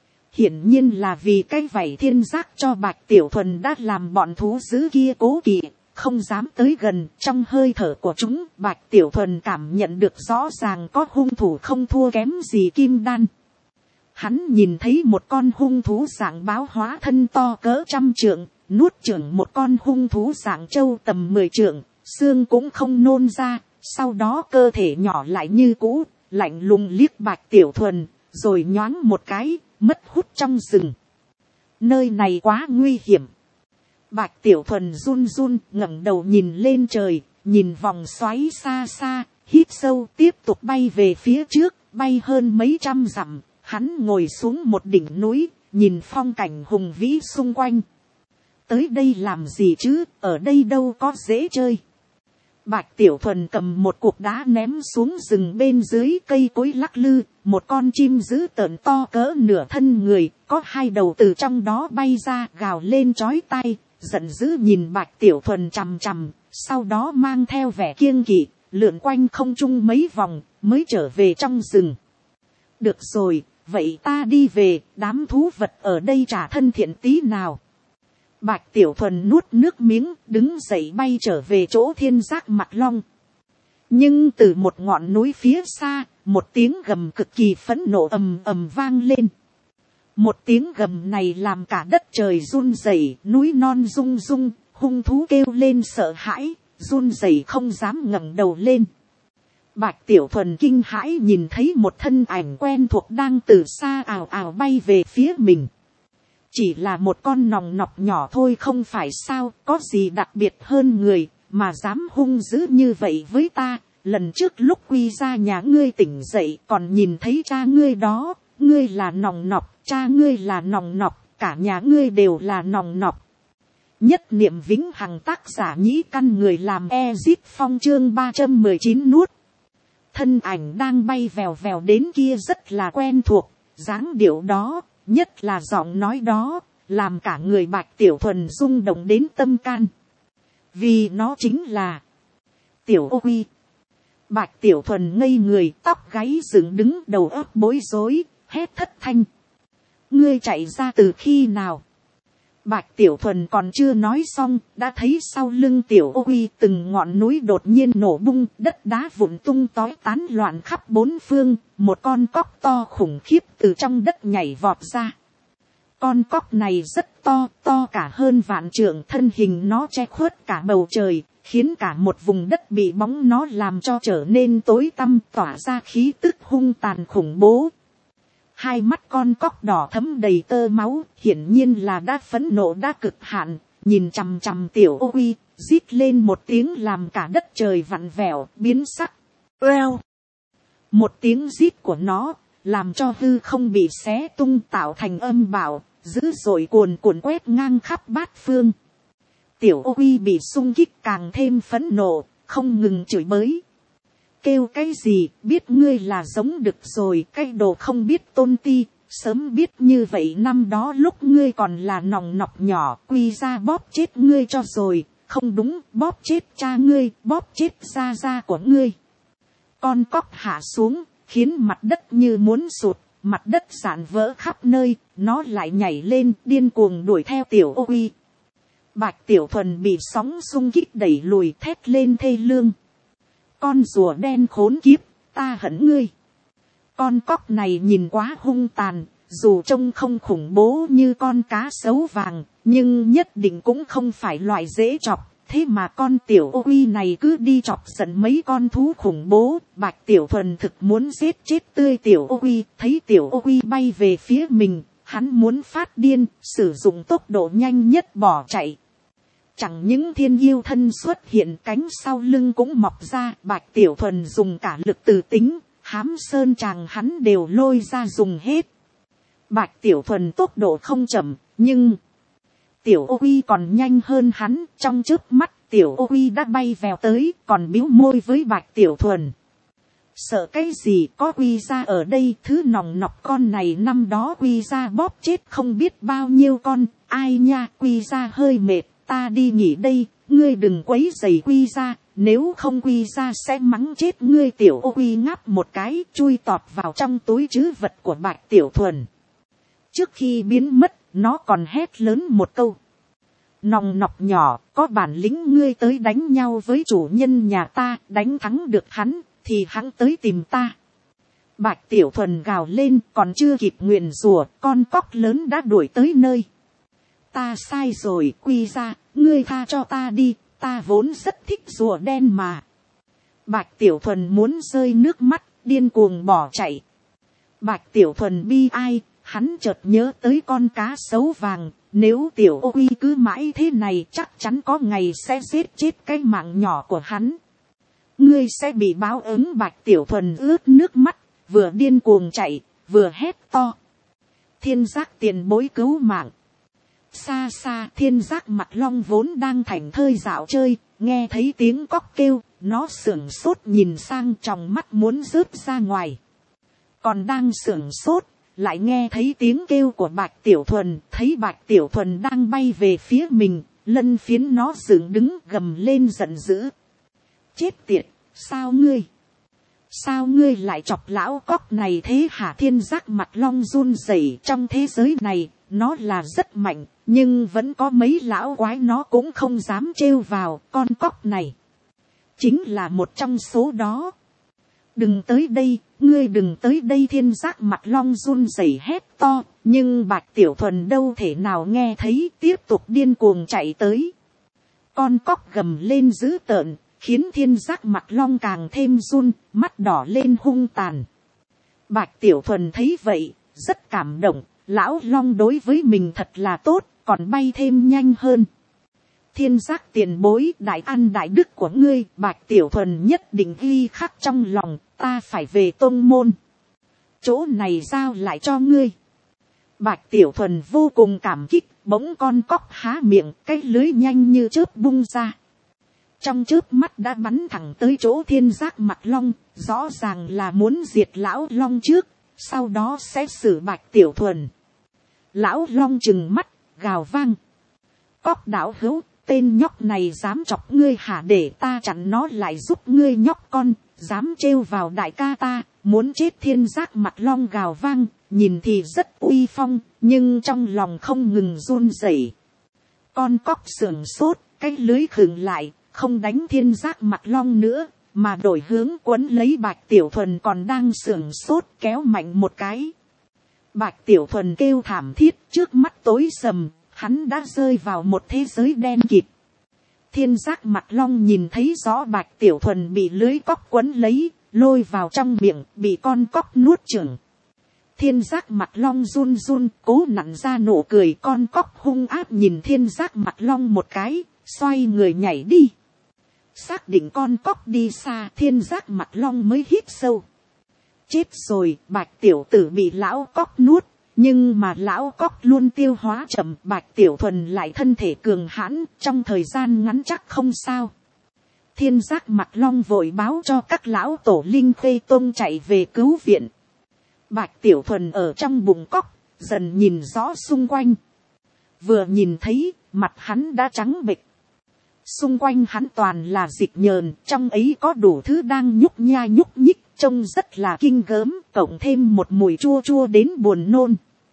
Hiển nhiên là vì cái vảy thiên giác cho Bạch Tiểu Thuần đã làm bọn thú dữ kia cố kỵ, không dám tới gần. Trong hơi thở của chúng, Bạch Tiểu Thuần cảm nhận được rõ ràng có hung thủ không thua kém gì kim đan. Hắn nhìn thấy một con hung thú dạng báo hóa thân to cỡ 100 trượng, nuốt chửng một con hung thú dạng trâu tầm 10 trượng, xương cũng không nôn ra, sau đó cơ thể nhỏ lại như cũ, lạnh lùng liếc Bạch Tiểu Thuần, rồi nhoáng một cái, mất hút trong rừng. Nơi này quá nguy hiểm. Bạch Tiểu Thuần run run, ngẩng đầu nhìn lên trời, nhìn vòng xoáy xa xa, hít sâu, tiếp tục bay về phía trước, bay hơn mấy trăm dặm. Hắn ngồi xuống một đỉnh núi, nhìn phong cảnh hùng vĩ xung quanh. Tới đây làm gì chứ, ở đây đâu có dễ chơi. Bạch Tiểu Thuần cầm một cục đá ném xuống rừng bên dưới cây cối lắc lư. Một con chim dữ tợn to cỡ nửa thân người, có hai đầu từ trong đó bay ra, gào lên chói tai, giận dữ nhìn Bạch Tiểu Thuần chằm chằm. Sau đó mang theo vẻ kiêng kỵ, lượn quanh không trung mấy vòng, mới trở về trong rừng. Được rồi, vậy ta đi về, đám thú vật ở đây trả thân thiện tí nào. Bạch Tiểu Thuần nuốt nước miếng, đứng dậy bay trở về chỗ Thiên Giác Mặt Long. Nhưng từ một ngọn núi phía xa, một tiếng gầm cực kỳ phẫn nộ ầm ầm vang lên. Một tiếng gầm này làm cả đất trời run rẩy, núi non rung rung, hung thú kêu lên sợ hãi, run rẩy không dám ngẩng đầu lên. Bạch Tiểu Thuần kinh hãi nhìn thấy một thân ảnh quen thuộc đang từ xa ào ào bay về phía mình. Chỉ là một con nòng nọc nhỏ thôi không phải sao, có gì đặc biệt hơn người, mà dám hung dữ như vậy với ta. Lần trước lúc quy ra nhà ngươi tỉnh dậy còn nhìn thấy cha ngươi đó, ngươi là nòng nọc, cha ngươi là nòng nọc, cả nhà ngươi đều là nòng nọc. Nhất niệm vĩnh hằng, tác giả Nhĩ Căn, người làm Ezip Phong, chương 319 nuốt. Thân ảnh đang bay vèo vèo đến kia rất là quen thuộc, dáng điệu đó, nhất là giọng nói đó, làm cả người Bạch Tiểu Thuần rung động đến tâm can, vì nó chính là Tiểu Ô Quy. Bạch Tiểu Thuần ngây người, tóc gáy dựng đứng, đầu óc bối rối, hét thất thanh. Ngươi chạy ra từ khi nào? Bạch Tiểu Thuần còn chưa nói xong, đã thấy sau lưng Tiểu Ô Quy từng ngọn núi đột nhiên nổ bung, đất đá vụn tung tói tán loạn khắp bốn phương, một con cóc to khủng khiếp từ trong đất nhảy vọt ra. Con cóc này rất to, to cả hơn vạn trượng, thân hình nó che khuất cả bầu trời, khiến cả một vùng đất bị bóng nó làm cho trở nên tối tăm, tỏa ra khí tức hung tàn khủng bố. Hai mắt con cóc đỏ thấm đầy tơ máu, hiển nhiên là đã phẫn nộ đã cực hạn, nhìn chằm chằm Tiểu Ô Quy, rít lên một tiếng làm cả đất trời vặn vẹo, biến sắc. Oeo! Một tiếng rít của nó, làm cho hư không bị xé tung, tạo thành âm bạo, dữ dội cuồn cuộn quét ngang khắp bát phương. Tiểu Ô Quy bị xung kích càng thêm phẫn nộ, không ngừng chửi bới. Kêu cái gì, biết ngươi là giống đực rồi, cái đồ không biết tôn ti, sớm biết như vậy năm đó lúc ngươi còn là nòng nọc nhỏ, Quy ra bóp chết ngươi cho rồi, không đúng, bóp chết cha ngươi, bóp chết gia gia của ngươi. Con cóc hạ xuống, khiến mặt đất như muốn sụt, mặt đất giãn vỡ khắp nơi, nó lại nhảy lên điên cuồng đuổi theo Tiểu Ô Quy. Bạch Tiểu Thuần bị sóng xung kích đẩy lùi, thét lên thê lương. Con rùa đen khốn kiếp, ta hận ngươi. Con cóc này nhìn quá hung tàn, dù trông không khủng bố như con cá sấu vàng, nhưng nhất định cũng không phải loại dễ chọc. Thế mà con Tiểu Ô Quy này cứ đi chọc giận mấy con thú khủng bố. Bạch Tiểu Thuần thực muốn giết chết tươi Tiểu Ô Quy. Thấy Tiểu Ô Quy bay về phía mình, hắn muốn phát điên, sử dụng tốc độ nhanh nhất bỏ chạy. Chẳng những thiên yêu thân xuất hiện, cánh sau lưng cũng mọc ra. Bạch Tiểu Thuần dùng cả lực từ tính, hám sơn tràng hắn đều lôi ra dùng hết. Bạch Tiểu Thuần tốc độ không chậm, nhưng Tiểu Ô Quy còn nhanh hơn hắn. Trong chớp mắt Tiểu Ô Quy đã bay vèo tới, còn bĩu môi với Bạch Tiểu Thuần. Sợ cái gì, có Quy ra ở đây, thứ nòng nọc con này năm đó Quy ra bóp chết không biết bao nhiêu con. Ai nha, Quy ra hơi mệt, ta đi nghỉ đây, ngươi đừng quấy rầy Quy ra, nếu không Quy ra sẽ mắng chết ngươi. Tiểu Ô Quy ngáp một cái, chui tọt vào trong túi trữ vật của Bạch Tiểu Thuần. Trước khi biến mất, nó còn hét lớn một câu. Nòng nọc nhỏ, có bản lĩnh ngươi tới đánh nhau với chủ nhân nhà ta, đánh thắng được hắn, thì hắn tới tìm ta. Bạch Tiểu Thuần gào lên, còn chưa kịp nguyền rủa, con cóc lớn đã đuổi tới nơi. Ta sai rồi, Quy ra, ngươi tha cho ta đi, ta vốn rất thích rùa đen mà. Bạch Tiểu Thuần muốn rơi nước mắt, điên cuồng bỏ chạy. Bạch Tiểu Thuần bi ai, hắn chợt nhớ tới con cá sấu vàng. Nếu Tiểu Ô Quy cứ mãi thế này, chắc chắn có ngày sẽ giết chết cái mạng nhỏ của hắn. Ngươi sẽ bị báo ứng. Bạch Tiểu Thuần ướt nước mắt, vừa điên cuồng chạy, vừa hét to. Thiên giác tiền bối cứu mạng. Xa xa Thiên giác Mặt Long vốn đang thảnh thơi dạo chơi, nghe thấy tiếng cóc kêu, nó sửng sốt nhìn sang, trong mắt muốn rớt ra ngoài. Còn đang sửng sốt, lại nghe thấy tiếng kêu của Bạch Tiểu Thuần, thấy Bạch Tiểu Thuần đang bay về phía mình, lân phiến nó dựng đứng gầm lên giận dữ. Chết tiệt, sao ngươi lại chọc lão cóc này thế hả? Thiên giác Mặt Long run rẩy, trong thế giới này, nó là rất mạnh, nhưng vẫn có mấy lão quái nó cũng không dám trêu vào. Con cóc này chính là một trong số đó. Đừng tới đây, ngươi đừng tới đây. Thiên giác Mặt Long run rẩy hét to, nhưng Bạch Tiểu Thuần đâu thể nào nghe thấy, tiếp tục điên cuồng chạy tới. Con cóc gầm lên dữ tợn, khiến Thiên giác Mặt Long càng thêm run, mắt đỏ lên hung tàn. Bạch Tiểu Thuần thấy vậy, rất cảm động, lão long đối với mình thật là tốt, còn bay thêm nhanh hơn. Thiên giác tiền bối, đại ăn đại đức của ngươi, Bạch Tiểu Thuần nhất định ghi khắc trong lòng, ta phải về tôn môn. Chỗ này giao lại cho ngươi. Bạch Tiểu Thuần vô cùng cảm kích, bỗng con cóc há miệng, cái lưới nhanh như chớp bung ra. Trong chớp mắt đã bắn thẳng tới chỗ Thiên giác Mặt Long, rõ ràng là muốn diệt lão long trước, sau đó sẽ xử Bạch Tiểu Thuần. Lão long trừng mắt, gào vang. Cóc đạo hữu, tên nhóc này dám chọc ngươi hả, để ta chặn nó lại giúp ngươi nhóc con, dám trêu vào đại ca ta, muốn chết. Thiên giác mặt long gào vang, nhìn thì rất uy phong, nhưng trong lòng không ngừng run rẩy. Con cóc sườn sốt, cái lưới khựng lại, không đánh thiên giác mặt long nữa, mà đổi hướng quấn lấy Bạch Tiểu Thuần còn đang sườn sốt, kéo mạnh một cái. Bạch Tiểu Thuần kêu thảm thiết, trước mắt tối sầm, hắn đã rơi vào một thế giới đen kịt. Thiên giác mặt long nhìn thấy rõ Bạch Tiểu Thuần bị lưới cóc quấn lấy, lôi vào trong miệng, bị con cóc nuốt chửng. Thiên giác mặt long run run, cố nặn ra nụ cười. Con cóc hung ác nhìn thiên giác mặt long một cái, xoay người nhảy đi. Xác định con cóc đi xa, thiên giác mặt long mới hít sâu. Chết rồi, Bạch tiểu tử bị lão cóc nuốt, nhưng mà lão cóc luôn tiêu hóa chậm. Bạch Tiểu Thuần lại thân thể cường hãn, trong thời gian ngắn chắc không sao. Thiên giác mặt long vội báo cho các lão tổ linh khê tôn chạy về cứu viện. Bạch Tiểu Thuần ở trong bụng cóc, dần nhìn rõ xung quanh. Vừa nhìn thấy, mặt hắn đã trắng bệch. Xung quanh hắn toàn là dịch nhờn, trong ấy có đủ thứ đang nhúc nha nhúc nhích, trông rất là kinh gớm, cộng thêm một mùi chua chua đến buồn nôn.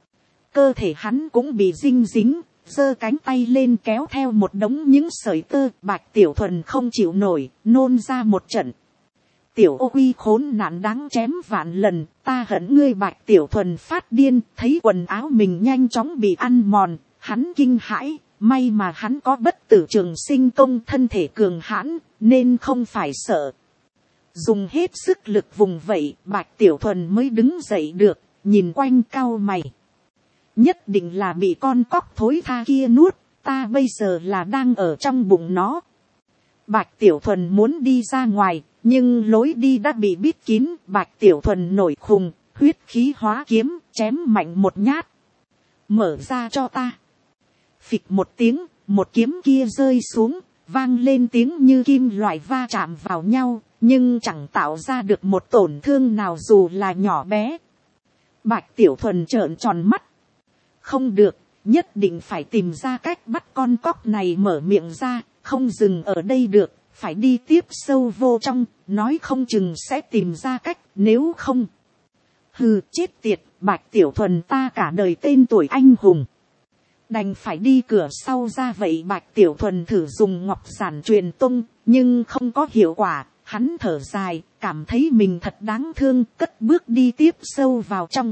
Cơ thể hắn cũng bị dinh dính, giơ cánh tay lên kéo theo một đống những sợi tơ. Bạch Tiểu Thuần không chịu nổi, nôn ra một trận. Tiểu ô quy khốn nạn đáng chém vạn lần, ta hận ngươi. Bạch Tiểu Thuần phát điên, thấy quần áo mình nhanh chóng bị ăn mòn, hắn kinh hãi. May mà hắn có bất tử trường sinh công, thân thể cường hãn, nên không phải sợ. Dùng hết sức lực vùng vẫy, Bạch Tiểu Thuần mới đứng dậy được, nhìn quanh cau mày. Nhất định là bị con cóc thối tha kia nuốt, ta bây giờ là đang ở trong bụng nó. Bạch Tiểu Thuần muốn đi ra ngoài, nhưng lối đi đã bị bít kín. Bạch Tiểu Thuần nổi khùng, huyết khí hóa kiếm, chém mạnh một nhát. Mở ra cho ta. Phịch một tiếng, một kiếm kia rơi xuống, vang lên tiếng như kim loại va chạm vào nhau, nhưng chẳng tạo ra được một tổn thương nào dù là nhỏ bé. Bạch Tiểu Thuần trợn tròn mắt. Không được, nhất định phải tìm ra cách bắt con cóc này mở miệng ra, không dừng ở đây được, phải đi tiếp sâu vô trong, nói không chừng sẽ tìm ra cách, nếu không. Hừ, chết tiệt, Bạch Tiểu Thuần ta cả đời tên tuổi anh hùng. Đành phải đi cửa sau ra vậy. Bạch Tiểu Thuần thử dùng ngọc giản truyền tung, nhưng không có hiệu quả. Hắn thở dài, cảm thấy mình thật đáng thương, cất bước đi tiếp sâu vào trong.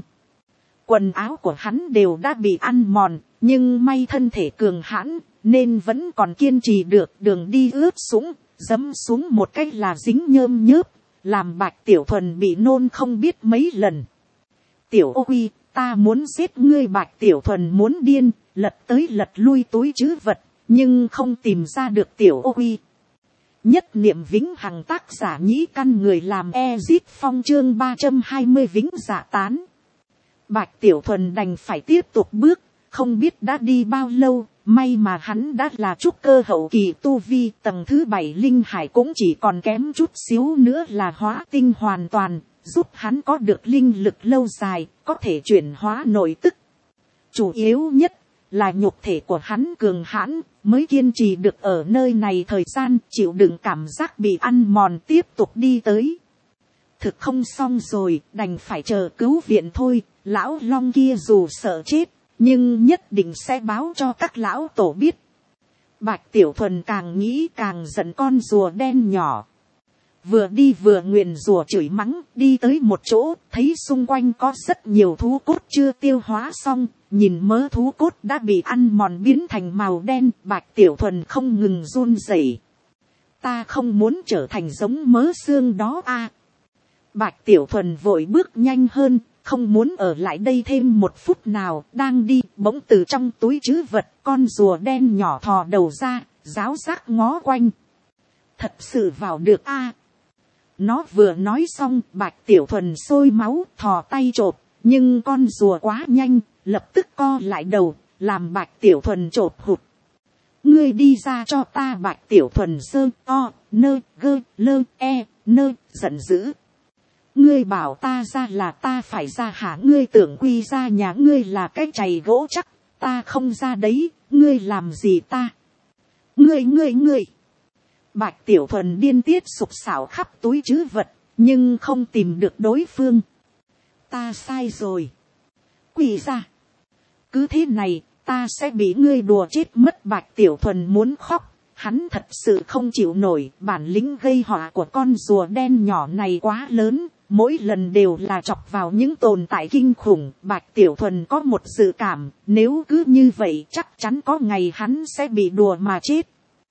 Quần áo của hắn đều đã bị ăn mòn, nhưng may thân thể cường hãn, nên vẫn còn kiên trì được. Đường đi ướt sũng, dẫm xuống một cách là dính nhơm nhớp, làm Bạch Tiểu Thuần bị nôn không biết mấy lần. Tiểu ô quy, ta muốn giết ngươi. Bạch Tiểu Thuần muốn điên, lật tới lật lui túi trữ vật, nhưng không tìm ra được Tiểu ô quy. Nhất niệm vĩnh hằng, tác giả Nhĩ Căn, người làm Ezit Phong, chương 320 vĩnh dạ tán. Bạch Tiểu Thuần đành phải tiếp tục bước, không biết đã đi bao lâu, may mà hắn đã là trúc cơ hậu kỳ tu vi, tầng thứ 7 linh hải cũng chỉ còn kém chút xíu nữa là hóa tinh hoàn toàn, giúp hắn có được linh lực lâu dài, có thể chuyển hóa nội tức. Chủ yếu nhất là nhục thể của hắn cường hãn, mới kiên trì được ở nơi này thời gian, chịu đựng cảm giác bị ăn mòn, tiếp tục đi tới. Thực không xong rồi, đành phải chờ cứu viện thôi. Lão long kia dù sợ chết, nhưng nhất định sẽ báo cho các lão tổ biết. Bạch Tiểu Thuần càng nghĩ càng giận con rùa đen nhỏ. Vừa đi vừa nguyền rùa chửi mắng, đi tới một chỗ, thấy xung quanh có rất nhiều thú cốt chưa tiêu hóa xong, nhìn mớ thú cốt đã bị ăn mòn biến thành màu đen. Bạch Tiểu Thuần không ngừng run rẩy. Ta không muốn trở thành giống mớ xương đó a. Bạch Tiểu Thuần vội bước nhanh hơn, không muốn ở lại đây thêm một phút nào. Đang đi, bỗng từ trong túi trữ vật, con rùa đen nhỏ thò đầu ra, ráo rác ngó quanh. Thật sự vào được a. Nó vừa nói xong, Bạch Tiểu Thuần sôi máu, thò tay chộp, nhưng con rùa quá nhanh, lập tức co lại đầu, làm Bạch Tiểu Thuần chộp hụt. Ngươi đi ra cho ta. Bạch Tiểu Thuần sơ o nơ gơ lơ e nơ, giận dữ. Ngươi bảo ta ra là ta phải ra hả? Ngươi tưởng quy ra nhà ngươi là cái chày gỗ chắc, ta không ra đấy, ngươi làm gì ta? Ngươi. Bạch Tiểu Thuần điên tiết sục sạo khắp túi trữ vật, nhưng không tìm được đối phương. Ta sai rồi. Quỳ ra. Cứ thế này, ta sẽ bị ngươi đùa chết mất. Bạch Tiểu Thuần muốn khóc, hắn thật sự không chịu nổi. Bản lĩnh gây họa của con rùa đen nhỏ này quá lớn, mỗi lần đều là chọc vào những tồn tại kinh khủng. Bạch Tiểu Thuần có một dự cảm, nếu cứ như vậy chắc chắn có ngày hắn sẽ bị đùa mà chết.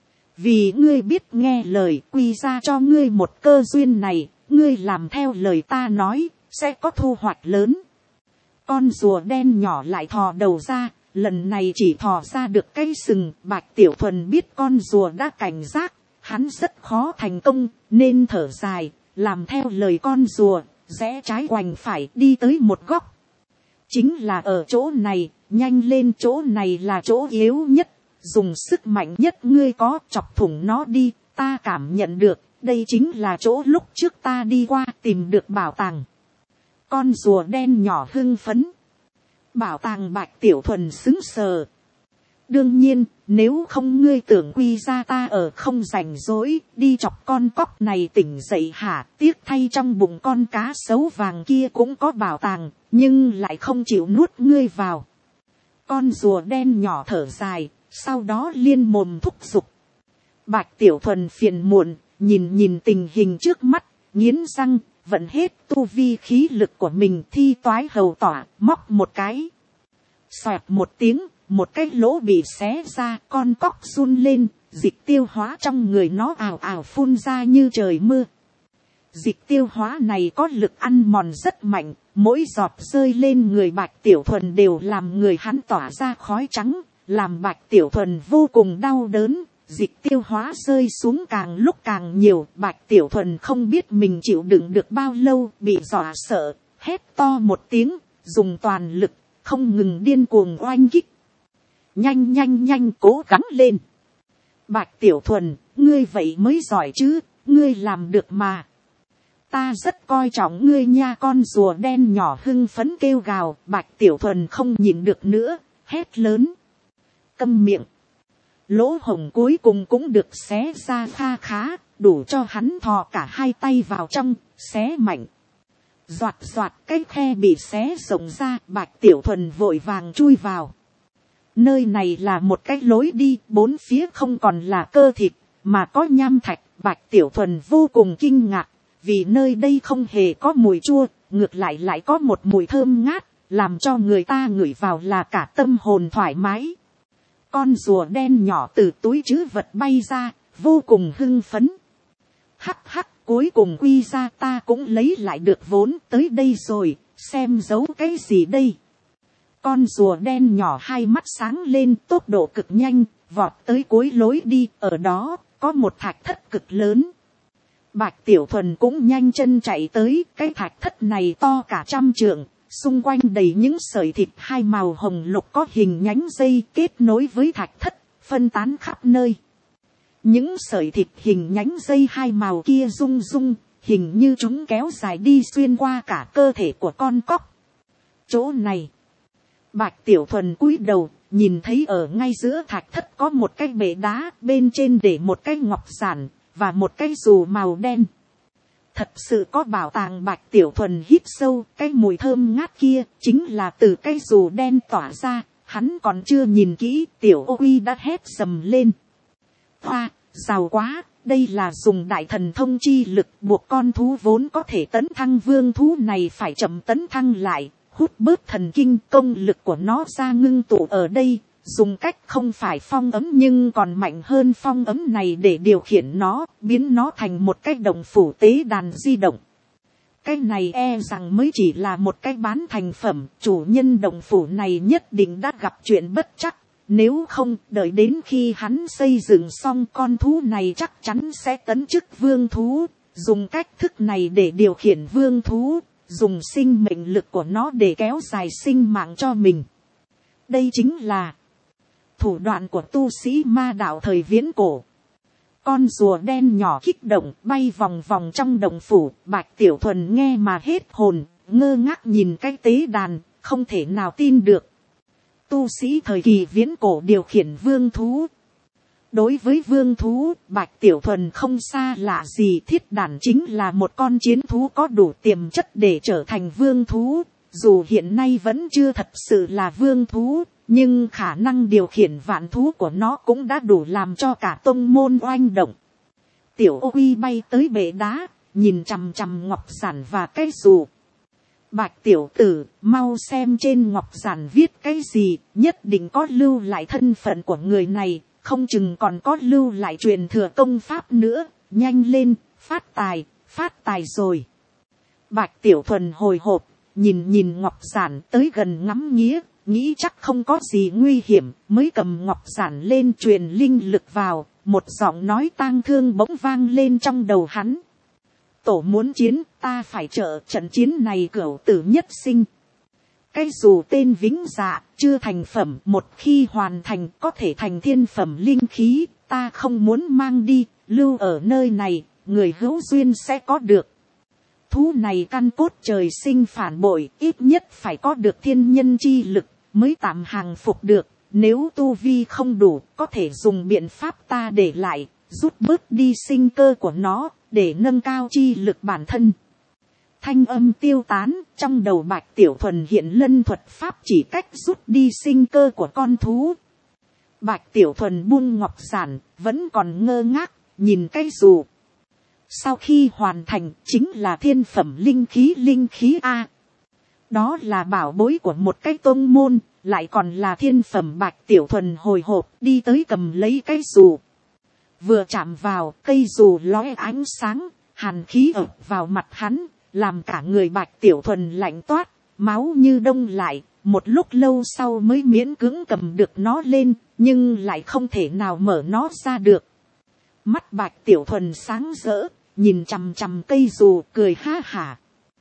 Vì ngươi biết nghe lời, quy ra cho ngươi một cơ duyên này, ngươi làm theo lời ta nói, sẽ có thu hoạch lớn. Con rùa đen nhỏ lại thò đầu ra, lần này chỉ thò ra được cái sừng. Bạch Tiểu Thuần biết con rùa đã cảnh giác, hắn rất khó thành công, nên thở dài, làm theo lời con rùa, rẽ trái ngoảnh phải đi tới một góc. Chính là ở chỗ này, nhanh lên, chỗ này là chỗ yếu nhất, dùng sức mạnh nhất ngươi có, chọc thủng nó đi. Ta cảm nhận được, đây chính là chỗ lúc trước ta đi qua tìm được bảo tàng. Con rùa đen nhỏ hưng phấn. Bảo tàng? Bạch Tiểu Thuần sững sờ. Đương nhiên, nếu không ngươi tưởng quy ra ta ở không rảnh rỗi, đi chọc con cóc này tỉnh dậy hả? Tiếc thay trong bụng con cá sấu vàng kia cũng có bảo tàng, nhưng lại không chịu nuốt ngươi vào. Con rùa đen nhỏ thở dài, sau đó liên mồm thúc giục. Bạch Tiểu Thuần phiền muộn, nhìn tình hình trước mắt, nghiến răng, vận hết tu vi khí lực của mình, thi toái hầu tỏa, móc một cái. Xoẹt một tiếng, một cái lỗ bị xé ra, con cóc run lên, dịch tiêu hóa trong người nó ào ào phun ra như trời mưa. Dịch tiêu hóa này có lực ăn mòn rất mạnh, mỗi giọt rơi lên người Bạch Tiểu Thuần đều làm người hắn tỏa ra khói trắng, làm Bạch Tiểu Thuần vô cùng đau đớn. Dịch tiêu hóa rơi xuống càng lúc càng nhiều, Bạch Tiểu Thuần không biết mình chịu đựng được bao lâu, bị dọa sợ, hét to một tiếng, dùng toàn lực, không ngừng điên cuồng oanh kích. Nhanh, cố gắng lên. Bạch Tiểu Thuần, ngươi vậy mới giỏi chứ, ngươi làm được mà. Ta rất coi trọng ngươi nha. Con rùa đen nhỏ hưng phấn kêu gào. Bạch Tiểu Thuần không nhịn được nữa, hét lớn. Câm miệng. Lỗ hổng cuối cùng cũng được xé ra kha khá, đủ cho hắn thò cả hai tay vào trong, xé mạnh. Doạt cái khe bị xé rộng ra, Bạch Tiểu Thuần vội vàng chui vào. Nơi này là một cái lối đi, bốn phía không còn là cơ thịt, mà có nham thạch. Bạch Tiểu Thuần vô cùng kinh ngạc, vì nơi đây không hề có mùi chua, ngược lại có một mùi thơm ngát, làm cho người ta ngửi vào là cả tâm hồn thoải mái. Con rùa đen nhỏ từ túi trữ vật bay ra, vô cùng hưng phấn. Hắc, cuối cùng quy ra ta cũng lấy lại được vốn, tới đây rồi, xem giấu cái gì đây. Con rùa đen nhỏ hai mắt sáng lên, tốc độ cực nhanh, vọt tới cuối lối đi, ở đó, có một thạch thất cực lớn. Bạch Tiểu Thuần cũng nhanh chân chạy tới, cái thạch thất này to cả 100 trượng. Xung quanh đầy những sợi thịt hai màu hồng lục có hình nhánh dây kết nối với thạch thất, phân tán khắp nơi. Những sợi thịt hình nhánh dây hai màu kia rung rung, hình như chúng kéo dài đi xuyên qua cả cơ thể của con cóc. Chỗ này, Bạch Tiểu Thuần cúi đầu, nhìn thấy ở ngay giữa thạch thất có một cái bệ đá, bên trên để một cái ngọc giản, và một cái dù màu đen. Thật sự có bảo tàng. Bạch Tiểu Thuần hít sâu, cái mùi thơm ngát kia chính là từ cái dù đen tỏa ra. Hắn còn chưa nhìn kỹ, Tiểu Ô Uy đã hét sầm lên. Hoa, giàu quá, đây là dùng đại thần thông chi lực buộc con thú vốn có thể tấn thăng vương thú này phải chậm tấn thăng lại, hút bớt thần kinh. Công lực của nó ra ngưng tụ ở đây, dùng cách không phải phong ấm nhưng còn mạnh hơn phong ấm này để điều khiển nó, biến nó thành một cái đồng phủ tế đàn di động. Cái này e rằng mới chỉ là một cái bán thành phẩm, chủ nhân đồng phủ này nhất định đã gặp chuyện bất trắc. Nếu không, đợi đến khi hắn xây dựng xong, con thú này chắc chắn sẽ tấn chức vương thú, dùng cách thức này để điều khiển vương thú, dùng sinh mệnh lực của nó để kéo dài sinh mạng cho mình. Đây chính là thủ đoạn của tu sĩ ma đạo thời viễn cổ. Con rùa đen nhỏ kích động bay vòng vòng trong đồng phủ. Bạch Tiểu Thuần nghe mà hết hồn, ngơ ngác nhìn cái tế đàn, không thể nào tin được. tu sĩ thời kỳ viễn cổ điều khiển vương thú. Đối với vương thú, Bạch Tiểu Thuần không xa lạ gì, thiết đản chính là một con chiến thú có đủ tiềm chất để trở thành vương thú. Dù hiện nay vẫn chưa thật sự là vương thú, nhưng khả năng điều khiển vạn thú của nó cũng đã đủ làm cho cả tông môn oanh động. Tiểu Ô Quy bay tới bệ đá, nhìn chằm chằm ngọc giản và cái dù. Bạch tiểu tử, mau xem trên ngọc giản viết cái gì, nhất định có lưu lại thân phận của người này, không chừng còn có lưu lại truyền thừa công pháp nữa, nhanh lên, phát tài rồi. Bạch Tiểu Thuần hồi hộp, nhìn ngọc giản tới gần ngắm nghía, nghĩ chắc không có gì nguy hiểm, mới cầm ngọc giản lên truyền linh lực vào, một giọng nói tang thương bỗng vang lên trong đầu hắn. Tổ muốn chiến, ta phải trợ trận chiến này cửu tử nhất sinh. Cái dù tên Vĩnh Dạ, chưa thành phẩm, một khi hoàn thành có thể thành thiên phẩm linh khí, ta không muốn mang đi, lưu ở nơi này, người hữu duyên sẽ có được. Thú này căn cốt trời sinh phản bội, ít nhất phải có được thiên nhân chi lực, mới tạm hàng phục được. Nếu tu vi không đủ, có thể dùng biện pháp ta để lại, rút bớt đi sinh cơ của nó, để nâng cao chi lực bản thân. Thanh âm tiêu tán, trong đầu Bạch Tiểu Thuần hiện lân thuật pháp chỉ cách rút đi sinh cơ của con thú. Bạch Tiểu Thuần buông ngọc giản, vẫn còn ngơ ngác, nhìn cái dù. Sau khi hoàn thành, chính là thiên phẩm linh khí A. Đó là bảo bối của một cái tôn môn, lại còn là thiên phẩm. Bạch Tiểu Thuần hồi hộp, đi tới cầm lấy cái dù. Vừa chạm vào, cây dù lóe ánh sáng, hàn khí ập vào mặt hắn, làm cả người Bạch Tiểu Thuần lạnh toát, máu như đông lại, một lúc lâu sau mới miễn cưỡng cầm được nó lên, nhưng lại không thể nào mở nó ra được. Mắt Bạch Tiểu Thuần sáng rỡ, nhìn chằm chằm cây dù cười ha hả.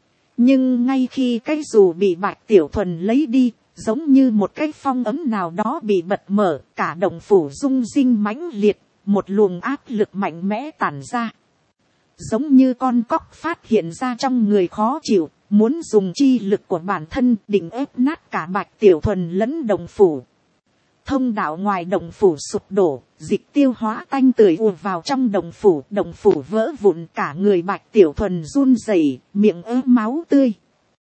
Nhưng ngay khi cái dù bị Bạch Tiểu Thuần lấy đi, giống như một cái phong ấm nào đó bị bật mở, cả động phủ rung rinh mãnh liệt, một luồng áp lực mạnh mẽ tản ra. Giống như con cóc phát hiện ra trong người khó chịu, muốn dùng chi lực của bản thân định ép nát cả Bạch Tiểu Thuần lẫn động phủ. Thông đạo ngoài động phủ sụp đổ, dịch tiêu hóa tanh tưởi ùa vào trong động phủ vỡ vụn, cả người Bạch Tiểu Thuần run rẩy, miệng ớ máu tươi.